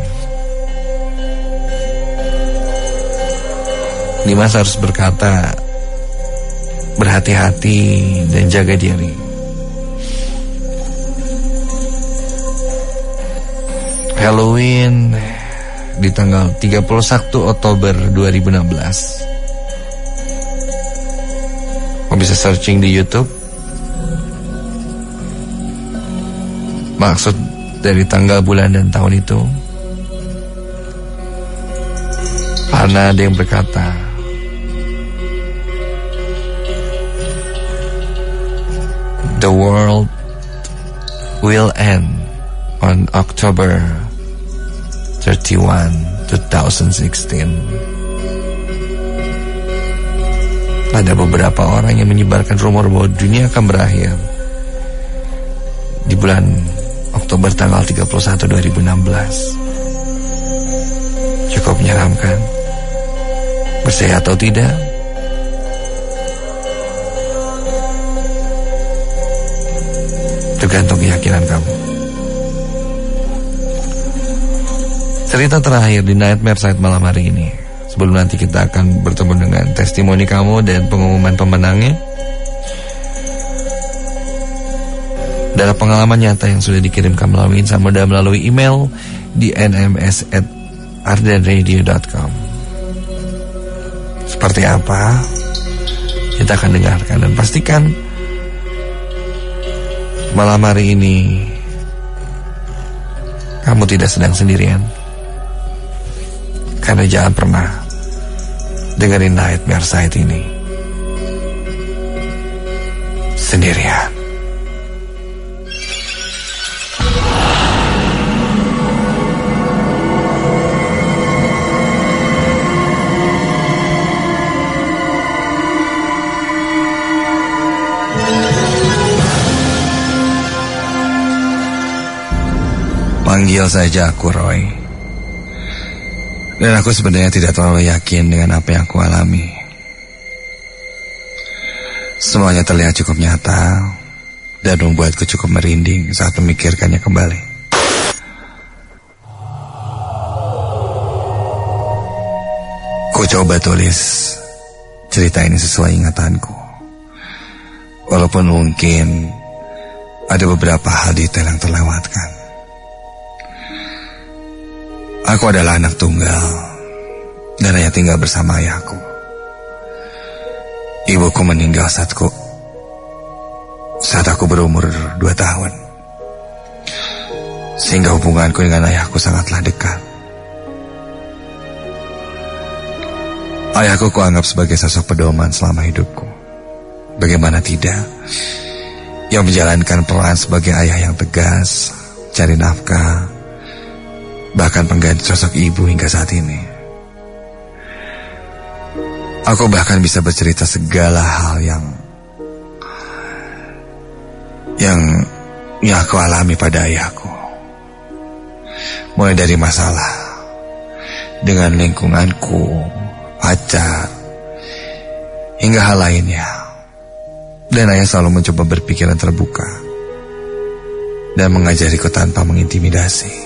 Dimas harus berkata, berhati-hati dan jaga diri. Halloween di tanggal 31 Oktober 2016. Kamu bisa searching di YouTube. Maksud dari tanggal, bulan, dan tahun itu. Karena ada yang berkata, the world will end on October 31, 2016. Ada beberapa orang yang menyebarkan rumor bahwa dunia akan berakhir di bulan Oktober tanggal 31, 2016. Cukup menyeramkan. Percaya atau tidak? Tergantung keyakinan kamu. Cerita terakhir di Nightmare Site malam hari ini, sebelum nanti kita akan bertemu dengan testimoni kamu dan pengumuman pemenangnya, adalah pengalaman nyata yang sudah dikirimkan melalui insan muda melalui email di nms@ardenradio.com. Seperti apa? Kita akan dengarkan dan pastikan malam hari ini kamu tidak sedang sendirian. Karena jangan pernah dengerin Nightmare Site ini sendirian. Panggil saja aku Roy. Dan aku sebenarnya tidak terlalu yakin dengan apa yang aku alami. Semuanya terlihat cukup nyata dan membuatku cukup merinding saat memikirkannya kembali. Ku coba tulis cerita ini sesuai ingatanku. Walaupun mungkin ada beberapa hal detail yang terlewatkan. Aku adalah anak tunggal dan hanya tinggal bersama ayahku. Ibuku meninggal saat aku berumur 2 tahun. Sehingga hubunganku dengan ayahku sangatlah dekat. Ayahku kuanggap sebagai sosok pedoman selama hidupku. Bagaimana tidak? Yang menjalankan peran sebagai ayah yang tegas, cari nafkah, bahkan pengganti sosok ibu hingga saat ini. Aku bahkan bisa bercerita segala hal yang aku alami pada ayahku. Mulai dari masalah dengan lingkunganku, pacar, hingga hal lainnya. Dan ayah selalu mencoba berpikiran terbuka dan mengajariku tanpa mengintimidasi.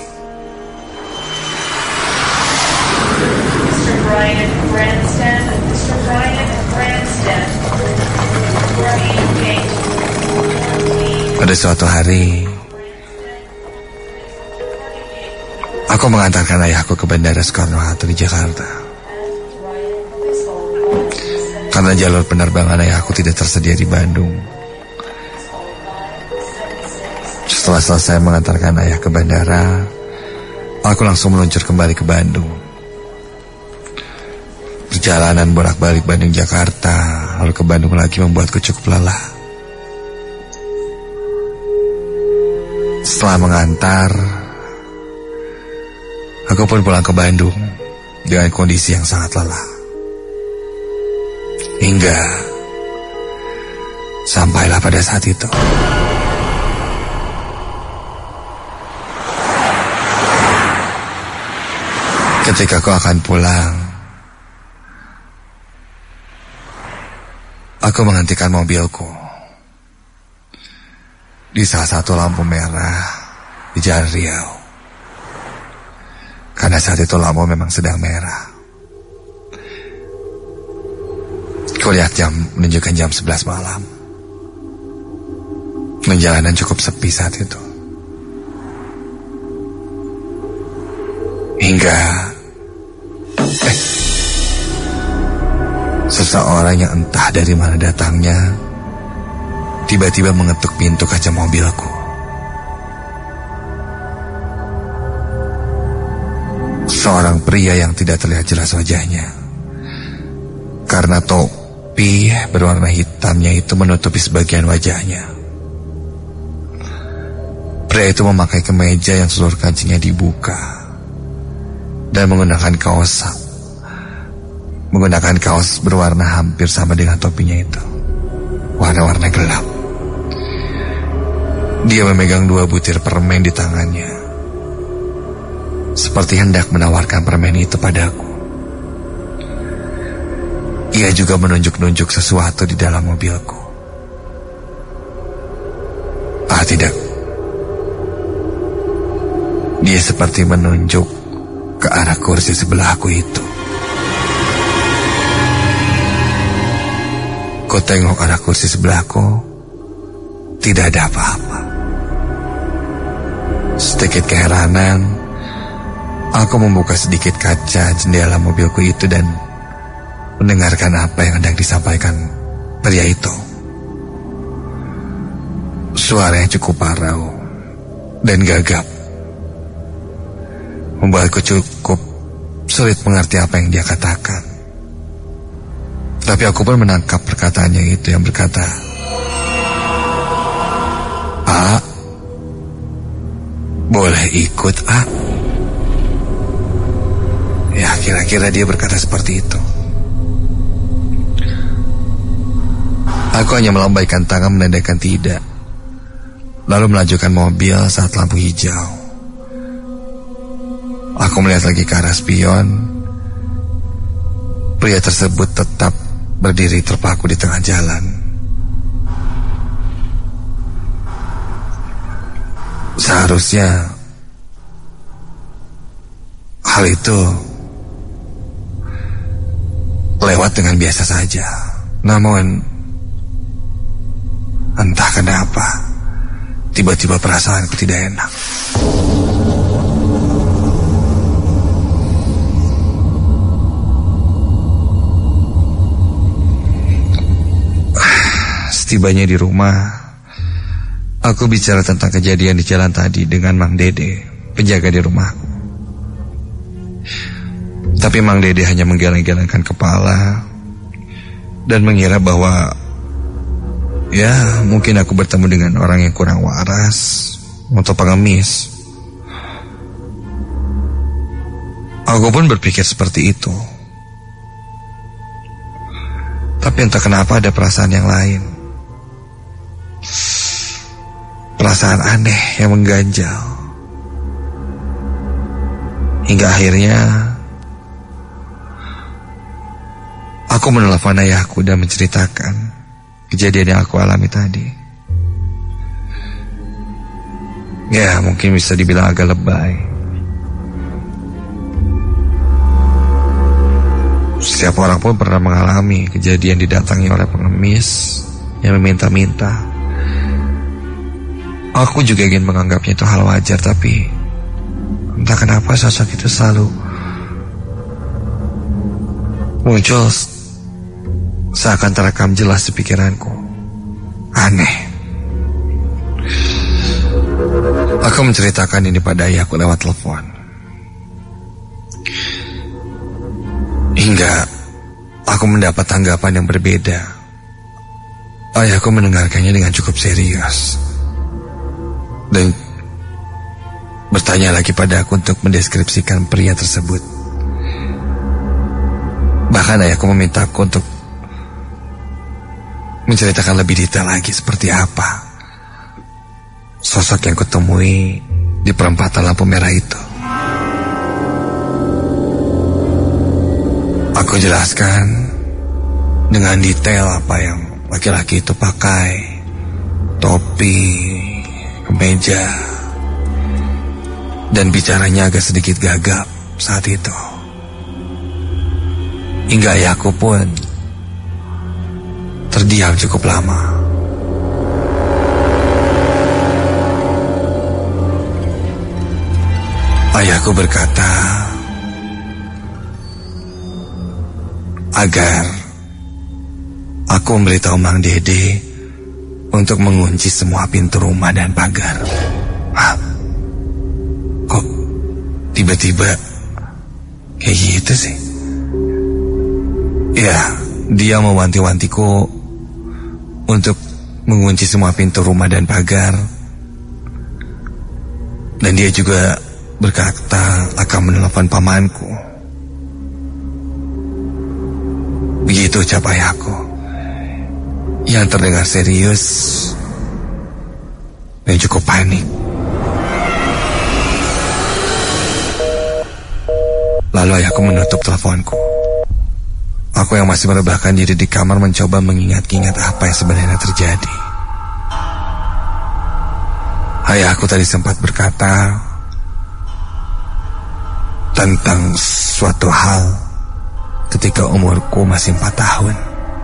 Pada suatu hari, aku mengantarkan ayahku ke Bandara Soekarno-Hatta di Jakarta. Karena jalur penerbangan ayahku tidak tersedia di Bandung. Setelah selesai mengantarkan ayah ke bandara, aku langsung meluncur kembali ke Bandung. Perjalanan bolak-balik Bandung-Jakarta, lalu ke Bandung lagi membuatku cukup lelah. Setelah mengantar, aku pun pulang ke Bandung dengan kondisi yang sangat lelah. Hingga Sampailah pada saat itu. Ketika kau akan pulang, aku menghentikan mobilku di salah satu lampu merah di Jalan Riau. Karena saat itu lampu memang sedang merah. Kulihat jam menunjukkan jam 11 malam. Jalanan cukup sepi saat itu. Hingga seseorang yang entah dari mana datangnya tiba-tiba mengetuk pintu kaca mobilku. Seorang pria yang tidak terlihat jelas wajahnya, karena topi berwarna hitamnya itu menutupi sebagian wajahnya. Pria itu memakai kemeja yang seluruh kancingnya dibuka dan menggunakan kaos berwarna hampir sama dengan topinya itu, warna-warna gelap. Dia memegang 2 butir permen di tangannya, seperti hendak menawarkan permen itu padaku. Ia juga menunjuk-nunjuk sesuatu di dalam mobilku. Tidak. Dia seperti menunjuk ke arah kursi sebelahku itu. Ku tengok arah kursi sebelahku, tidak ada apa-apa. Sedikit keheranan, aku membuka sedikit kaca jendela mobilku itu dan mendengarkan apa yang hendak disampaikan pria itu. Suaranya cukup parau dan gagap, membuatku cukup sulit mengerti apa yang dia katakan. Tapi aku pun menangkap perkataannya itu yang berkata, "A, boleh ikut, A?" Ya, kira-kira dia berkata seperti itu. Aku hanya melambaikan tangan menandakan tidak, lalu melajukan mobil saat lampu hijau. Aku melihat lagi ke arah spion. Pria tersebut tetap berdiri terpaku di tengah jalan. Seharusnya hal itu lewat dengan biasa saja. Namun entah kenapa tiba-tiba perasaanku tidak enak. Setibanya di rumah, aku bicara tentang kejadian di jalan tadi dengan Mang Dede, penjaga di rumahku. Tapi Mang Dede hanya menggeleng-gelengkan kepala dan mengira bahwa ya mungkin aku bertemu dengan orang yang kurang waras atau pengemis. Aku pun berpikir seperti itu. Tapi entah kenapa ada perasaan yang lain. Perasaan aneh yang mengganjal. Hingga akhirnya aku menelepon ayahku dan menceritakan kejadian yang aku alami tadi. Ya, mungkin bisa dibilang agak lebay. Setiap orang pun pernah mengalami kejadian didatangi oleh pengemis yang meminta-minta. Aku juga ingin menganggapnya itu hal wajar, tapi entah kenapa sosok itu selalu muncul seakan terekam jelas di pikiranku. Aneh. Aku menceritakan ini pada ayahku lewat telepon. Hingga aku mendapat tanggapan yang berbeda. Ayahku mendengarkannya dengan cukup serius dan bertanya lagi pada aku untuk mendeskripsikan pria tersebut. Bahkan ayahku meminta aku untuk menceritakan lebih detail lagi seperti apa sosok yang kutemui di perempatan lampu merah itu. Aku jelaskan dengan detail apa yang laki-laki itu pakai, topi, kemeja, dan bicaranya agak sedikit gagap saat itu. Hingga ayahku pun terdiam cukup lama. Ayahku berkata agar aku memberitahu Mang Dede untuk mengunci semua pintu rumah dan pagar. Hah? Kok tiba-tiba kayak gitu sih? Ya, dia mewanti-wantiku untuk mengunci semua pintu rumah dan pagar. Dan dia juga berkata akan menelpon pamanku. Begitu ucap ayahku yang terdengar serius dan cukup panik. Lalu ayahku menutup teleponku. Aku yang masih merebahkan diri di kamar mencoba mengingat-ingat apa yang sebenarnya terjadi. Ayahku tadi sempat berkata tentang suatu hal ketika umurku masih 4 tahun.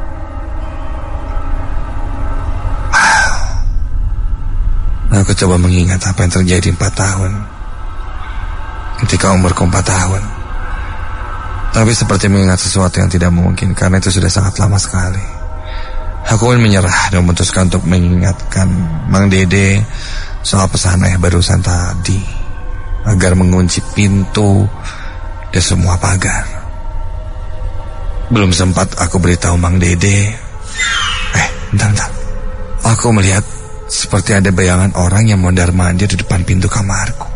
Aku coba mengingat apa yang terjadi 4 tahun ketika umurku 4 tahun. Tapi seperti mengingat sesuatu yang tidak mungkin, karena itu sudah sangat lama sekali. Aku pun menyerah dan memutuskan untuk mengingatkan Mang Dede soal pesan ayah barusan tadi, agar mengunci pintu dan semua pagar. Belum sempat aku beritahu Mang Dede, bentar. Aku melihat seperti ada bayangan orang yang mondar-mandir di depan pintu kamarku.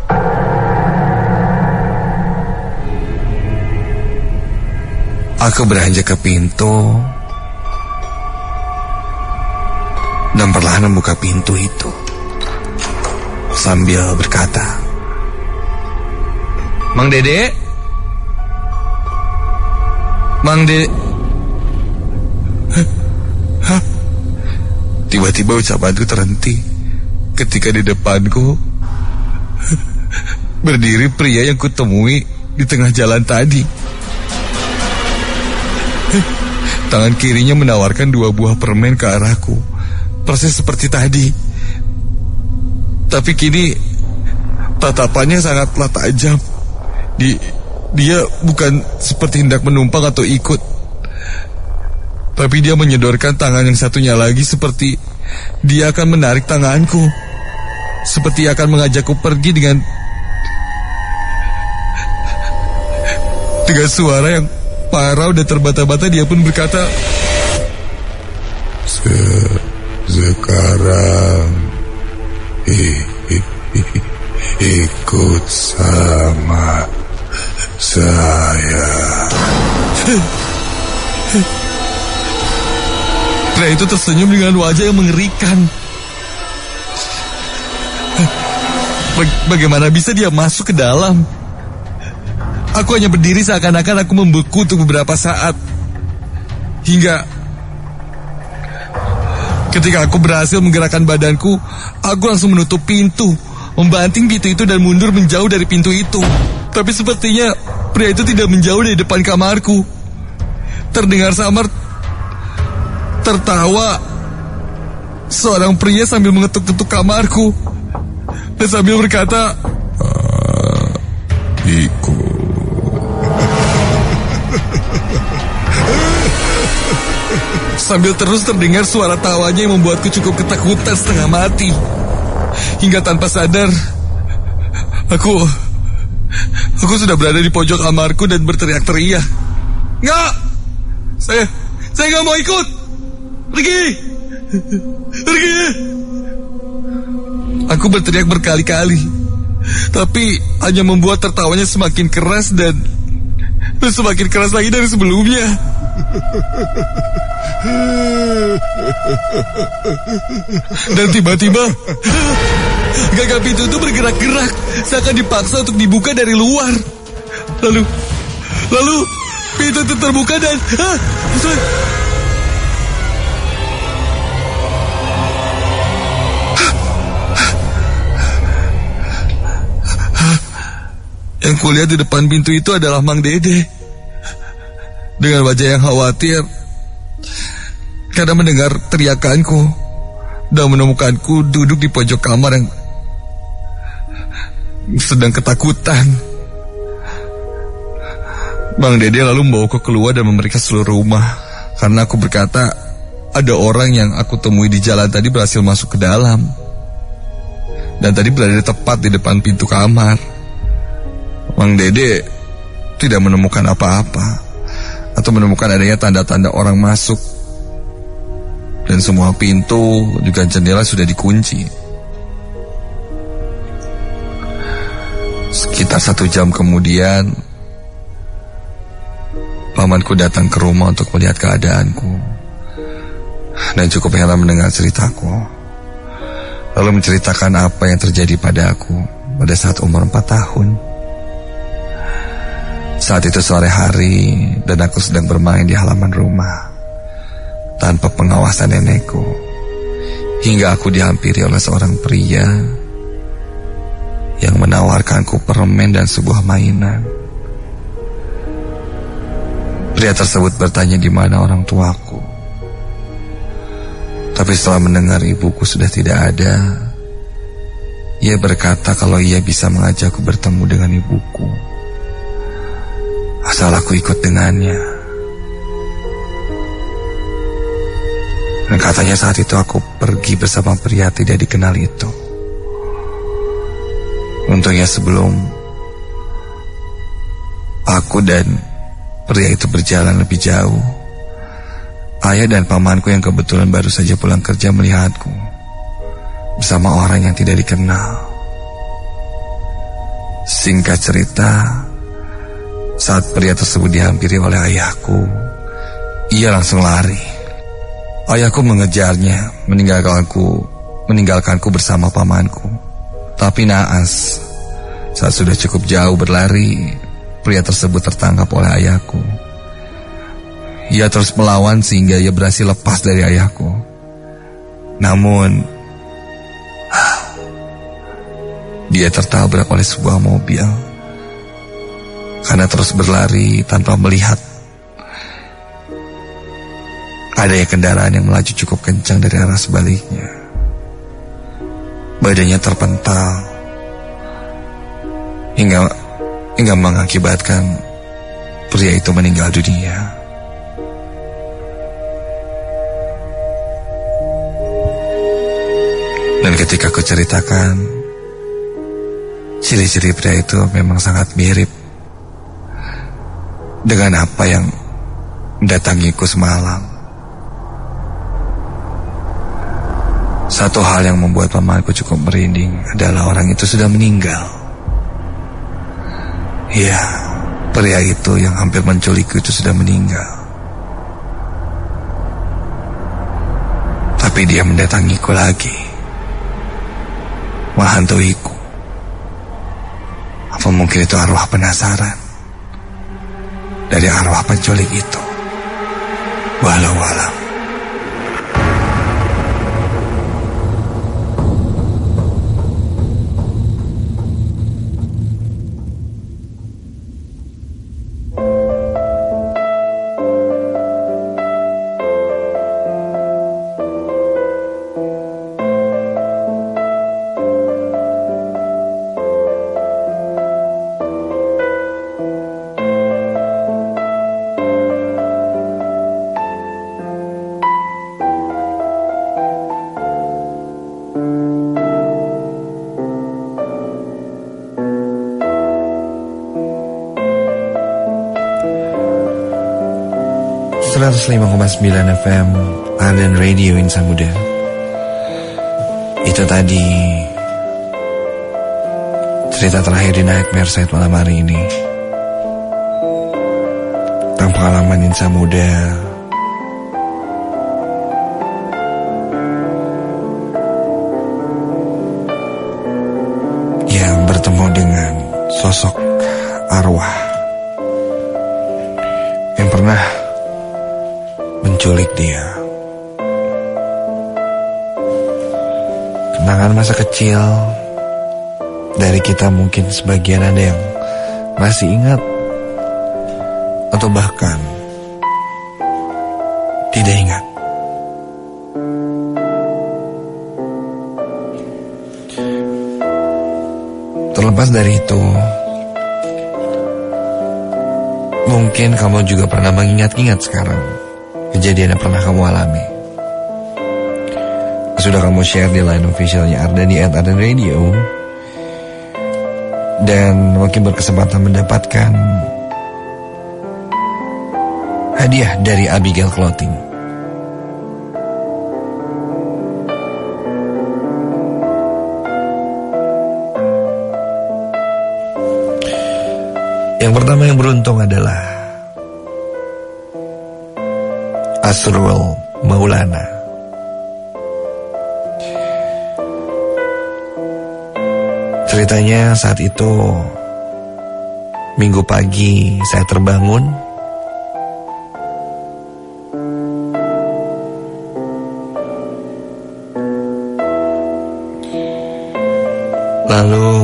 Aku beranjak ke pintu dan perlahan membuka pintu itu sambil berkata, Mang Dede, Mang Dede. Hah? Tiba-tiba ucapanku terhenti ketika di depanku berdiri pria yang kutemui di tengah jalan tadi. Tangan kirinya menawarkan 2 buah permen ke arahku, persis seperti tadi. Tapi kini tatapannya sangatlah tajam. Dia bukan seperti hendak menumpang atau ikut, tapi dia menyodorkan tangan yang satunya lagi seperti dia akan menarik tanganku, seperti akan mengajakku pergi dengan suara yang parau dan terbata-bata. Dia pun berkata, sekarang ikut sama saya. Pria itu tersenyum dengan wajah yang mengerikan. Bagaimana bisa dia masuk ke dalam? Aku hanya berdiri seakan-akan aku membeku untuk beberapa saat. Hingga ketika aku berhasil menggerakkan badanku, aku langsung menutup pintu, membanting pintu itu dan mundur menjauh dari pintu itu. Tapi sepertinya pria itu tidak menjauh dari depan kamarku. Terdengar samar tertawa seorang pria sambil mengetuk-ketuk kamarku dan sambil berkata, ikut. Sambil terus terdengar suara tawanya yang membuatku cukup ketakutan setengah mati. Hingga tanpa sadar Aku sudah berada di pojok kamarku dan berteriak-teriak, "Nggak! Saya nggak mau ikut! Pergi! Aku berteriak berkali-kali, tapi hanya membuat tertawanya semakin keras dan semakin keras lagi dari sebelumnya. Dan tiba-tiba gagang pintu itu bergerak-gerak, seakan dipaksa untuk dibuka dari luar. Lalu pintu itu terbuka dan yang kulihat di depan pintu itu adalah Mang Dede dengan wajah yang khawatir karena mendengar teriakanku dan menemukanku duduk di pojok kamar yang sedang ketakutan. Mang Dede lalu membawaku keluar dan memeriksa seluruh rumah karena aku berkata ada orang yang aku temui di jalan tadi berhasil masuk ke dalam dan tadi berada tepat di depan pintu kamar. Mang Dede tidak menemukan apa-apa atau menemukan adanya tanda-tanda orang masuk. Dan semua pintu juga jendela sudah dikunci. Sekitar 1 jam kemudian, pamanku datang ke rumah untuk melihat keadaanku dan cukup heran mendengar ceritaku. Lalu menceritakan apa yang terjadi pada aku pada saat umur 4 tahun. Saat itu sore hari dan aku sedang bermain di halaman rumah tanpa pengawasan nenekku, hingga aku dihampiri oleh seorang pria yang menawarkanku permen dan sebuah mainan. Pria tersebut bertanya di mana orang tuaku, tapi setelah mendengar ibuku sudah tidak ada, ia berkata kalau ia bisa mengajakku bertemu dengan ibuku asal aku ikut dengannya. Dan katanya saat itu aku pergi bersama pria tidak dikenal itu. Untungnya sebelum aku dan pria itu berjalan lebih jauh, ayah dan pamanku yang kebetulan baru saja pulang kerja melihatku bersama orang yang tidak dikenal. Singkat cerita, saat pria tersebut dihampiri oleh ayahku, ia langsung lari. Ayahku mengejarnya, meninggalkanku bersama pamanku. Tapi naas, saat sudah cukup jauh berlari, pria tersebut tertangkap oleh ayahku. Ia terus melawan sehingga ia berhasil lepas dari ayahku. Namun, dia tertabrak oleh sebuah mobil karena terus berlari tanpa melihat adanya kendaraan yang melaju cukup kencang dari arah sebaliknya. Badannya terpental hingga mengakibatkan pria itu meninggal dunia. Dan ketika aku ceritakan, ciri-ciri pria itu memang sangat mirip dengan apa yang mendatangiku semalam. Satu hal yang membuat pamanku cukup merinding adalah orang itu sudah meninggal. Ya, pria itu yang hampir menculikku itu sudah meninggal. Tapi dia mendatangiku lagi, menghantuiku. Apa mungkin itu arwah penasaran dari arwah penculik itu? Walau alam. .9 FM Ardan Radio Insan Muda. Itu tadi cerita terakhir di Nightmare Side malam hari ini tentang pengalaman Insan Muda arwah yang pernah menculik dia. Kenangan masa kecil dari kita, mungkin sebagian ada yang masih ingat atau bahkan tidak ingat. Terlepas dari itu, mungkin kamu juga pernah mengingat-ingat sekarang kejadian yang pernah kamu alami. Sudah kamu share di line officialnya Ardani @ardanradio, dan mungkin berkesempatan mendapatkan hadiah dari Abigail Clothing. Yang pertama yang beruntung adalah Asrul Maulana. Ceritanya saat itu Minggu pagi saya terbangun, lalu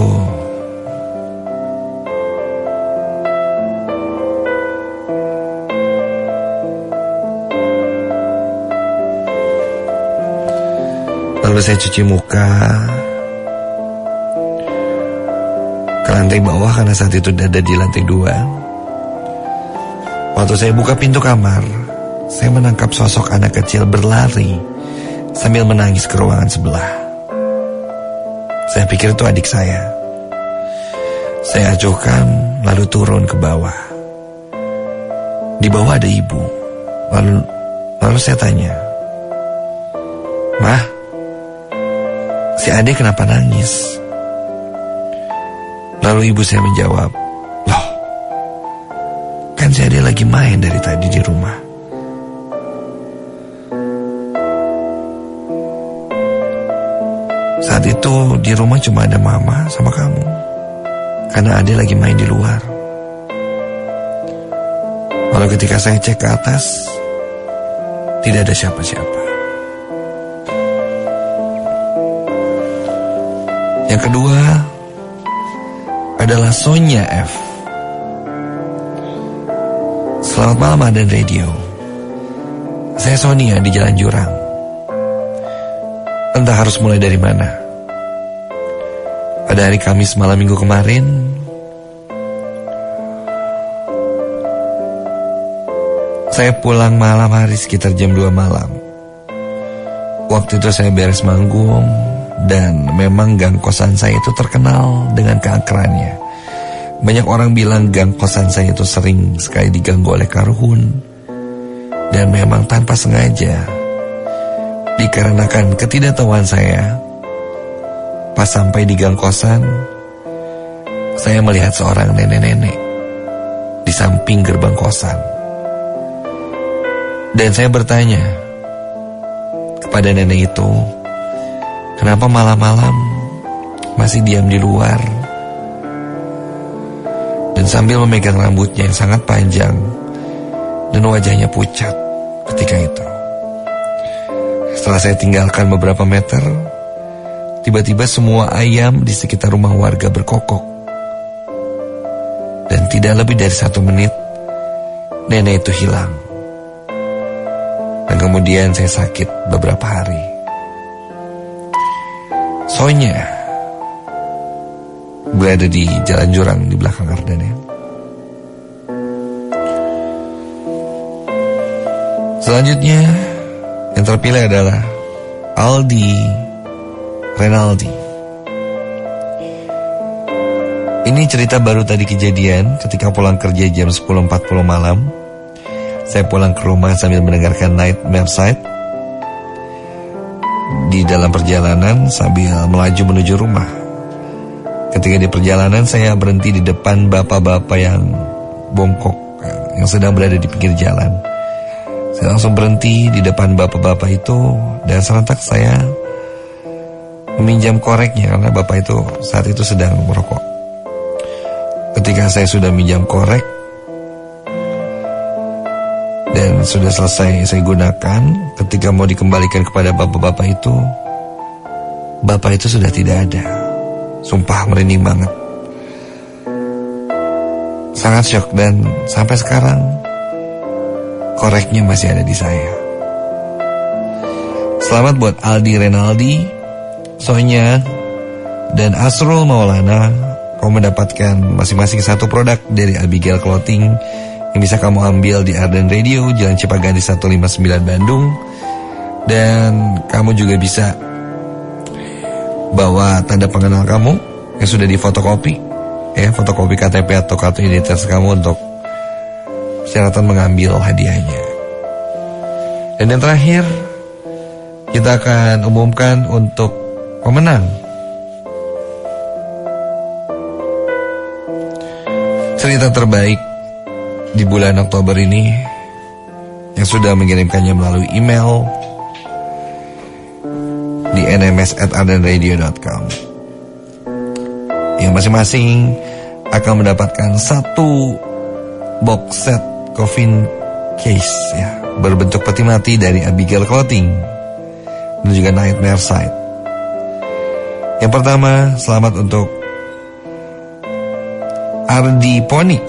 saya cuci muka ke lantai bawah karena saat itu ada di lantai 2. Waktu saya buka pintu kamar, saya menangkap sosok anak kecil berlari sambil menangis ke ruangan sebelah. Saya pikir itu adik saya. Saya acuhkan lalu turun ke bawah. Di bawah ada ibu. Lalu saya tanya, "Mah, si Ade kenapa nangis?" Lalu ibu saya menjawab, "Loh, kan si Ade lagi main dari tadi di rumah." Saat itu di rumah cuma ada mama sama kamu, karena Ade lagi main di luar. Lalu ketika saya cek ke atas, tidak ada siapa-siapa. Yang kedua adalah Sonya F. Selamat malam Ardan Radio. Saya Sonia di Jalan Jurang. Entah harus mulai dari mana. Pada hari Kamis malam minggu kemarin, saya pulang malam hari sekitar jam 2 malam. Waktu itu saya beres manggung, dan memang gang kosan saya itu terkenal dengan keangkerannya. Banyak orang bilang gang kosan saya itu sering sekali diganggu oleh karhun. Dan memang tanpa sengaja, dikarenakan ketidaktahuan saya, pas sampai di gang kosan, saya melihat seorang nenek-nenek di samping gerbang kosan. Dan saya bertanya kepada nenek itu, kenapa malam-malam masih diam di luar? Dan sambil memegang rambutnya yang sangat panjang dan wajahnya pucat ketika itu. Setelah saya tinggalkan beberapa meter, tiba-tiba semua ayam di sekitar rumah warga berkokok. Dan tidak lebih dari 1 menit, nenek itu hilang. Dan kemudian saya sakit beberapa hari. Sonya berada di Jalan Jurang di belakang Ardan ya. Selanjutnya yang terpilih adalah Aldi Renaldi. Ini cerita baru tadi kejadian ketika pulang kerja jam 10.40 malam. Saya pulang ke rumah sambil mendengarkan Night Website. Di dalam perjalanan sambil melaju menuju rumah. Ketika di perjalanan saya berhenti di depan bapak-bapak yang bongkok, yang sedang berada di pinggir jalan. Saya langsung berhenti di depan bapak-bapak itu, dan serentak saya meminjam koreknya karena bapak itu saat itu sedang merokok. ketika saya sudah minjam korek dan sudah selesai saya gunakan, ketika mau dikembalikan kepada bapak-bapak itu, bapak itu sudah tidak ada. Sumpah merinding banget. Sangat syok, dan sampai sekarang koreknya masih ada di saya. Selamat buat Aldi Renaldi, Sonya, dan Asrul Maulana. Kamu mendapatkan masing-masing satu produk dari Abigail Clothing yang bisa kamu ambil di Arden Radio, Jalan Cipaganti 159 Bandung. Dan kamu juga bisa bawa tanda pengenal kamu yang sudah difotokopi, fotokopi KTP atau kartu identitas kamu untuk persyaratan mengambil hadiahnya. Dan yang terakhir, kita akan umumkan untuk pemenang cerita terbaik di bulan Oktober ini yang sudah mengirimkannya melalui email di nms@ardenradio.com, yang masing-masing akan mendapatkan satu box set coffin case berbentuk peti mati dari Abigail Clothing dan juga Nightmare Side. Yang pertama, selamat untuk Ardi Ponix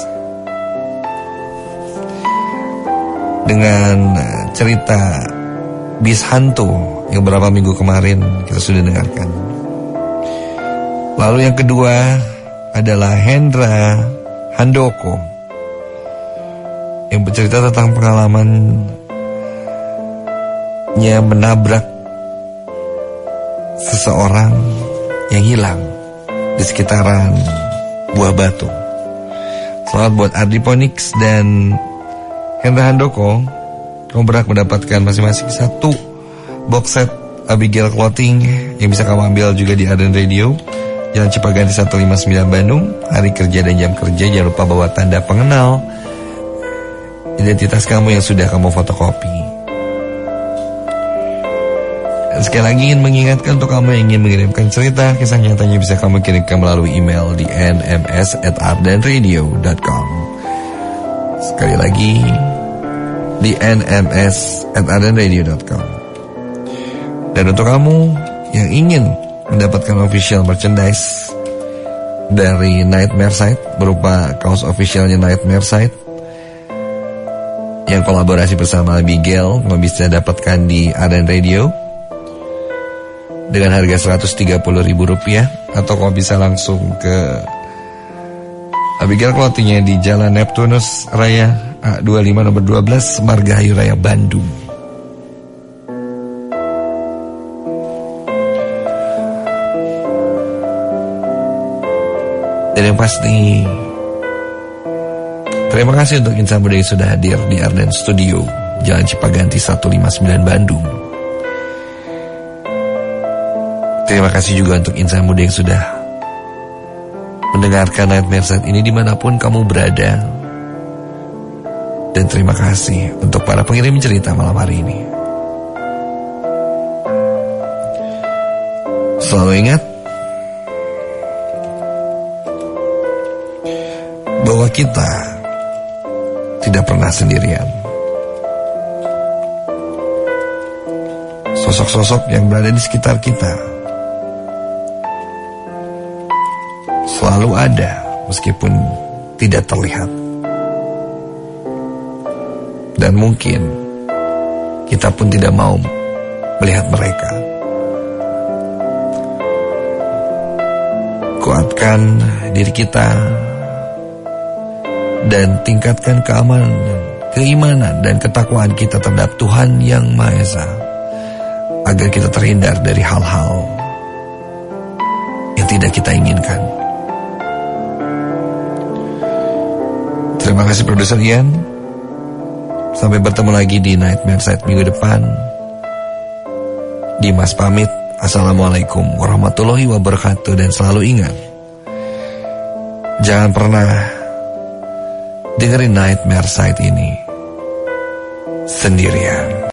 dengan cerita Bis Hantu yang beberapa minggu kemarin kita sudah dengarkan. Lalu yang kedua adalah Hendra Handoko yang bercerita tentang pengalamannya menabrak seseorang yang hilang di sekitaran Buah Batu. Selamat buat Ardi Ponix dan Hendra Handoko. Kamu berhak mendapatkan masing-masing satu box set Abigail Clothing yang bisa kamu ambil juga di Arden Radio, Jalan Cipaganti 159 Bandung. Hari kerja dan jam kerja, jangan lupa bawa tanda pengenal identitas kamu yang sudah kamu fotokopi. Dan sekali lagi ingin mengingatkan untuk kamu yang ingin mengirimkan cerita, kisah nyatanya bisa kamu kirimkan melalui email di nms@ardenradio.com. Sekali lagi di nms@ardenradio.com. Dan untuk kamu yang ingin mendapatkan official merchandise dari Nightmare Side berupa kaos officialnya Nightmare Side yang kolaborasi bersama Abigail, kamu bisa dapatkan di Arden Radio dengan harga Rp130.000, atau kamu bisa langsung ke Abigail Clothing-nya di Jalan Neptunus Raya A25 nomor 12 Margahayu Raya Bandung. Dan yang pasti, terima kasih untuk insan muda yang sudah hadir di Arden Studio, Jalan Cipaganti 159 Bandung. Terima kasih juga untuk insan muda yang sudah mendengarkan Nightmare Side ini dimanapun kamu berada. Dan terima kasih untuk para pengirim cerita malam hari ini. Selalu ingat bahwa kita tidak pernah sendirian. Sosok-sosok yang berada di sekitar kita selalu ada meskipun tidak terlihat. Dan mungkin kita pun tidak mau melihat mereka. Kuatkan diri kita dan tingkatkan keamanan, keimanan dan ketakwaan kita terhadap Tuhan Yang Maha Esa, agar kita terhindar dari hal-hal yang tidak kita inginkan. Terima kasih produser Ian. Sampai bertemu lagi di Nightmare Side minggu depan. Dimas pamit. Assalamualaikum warahmatullahi wabarakatuh. Dan selalu ingat, jangan pernah dengerin Nightmare Side ini sendirian.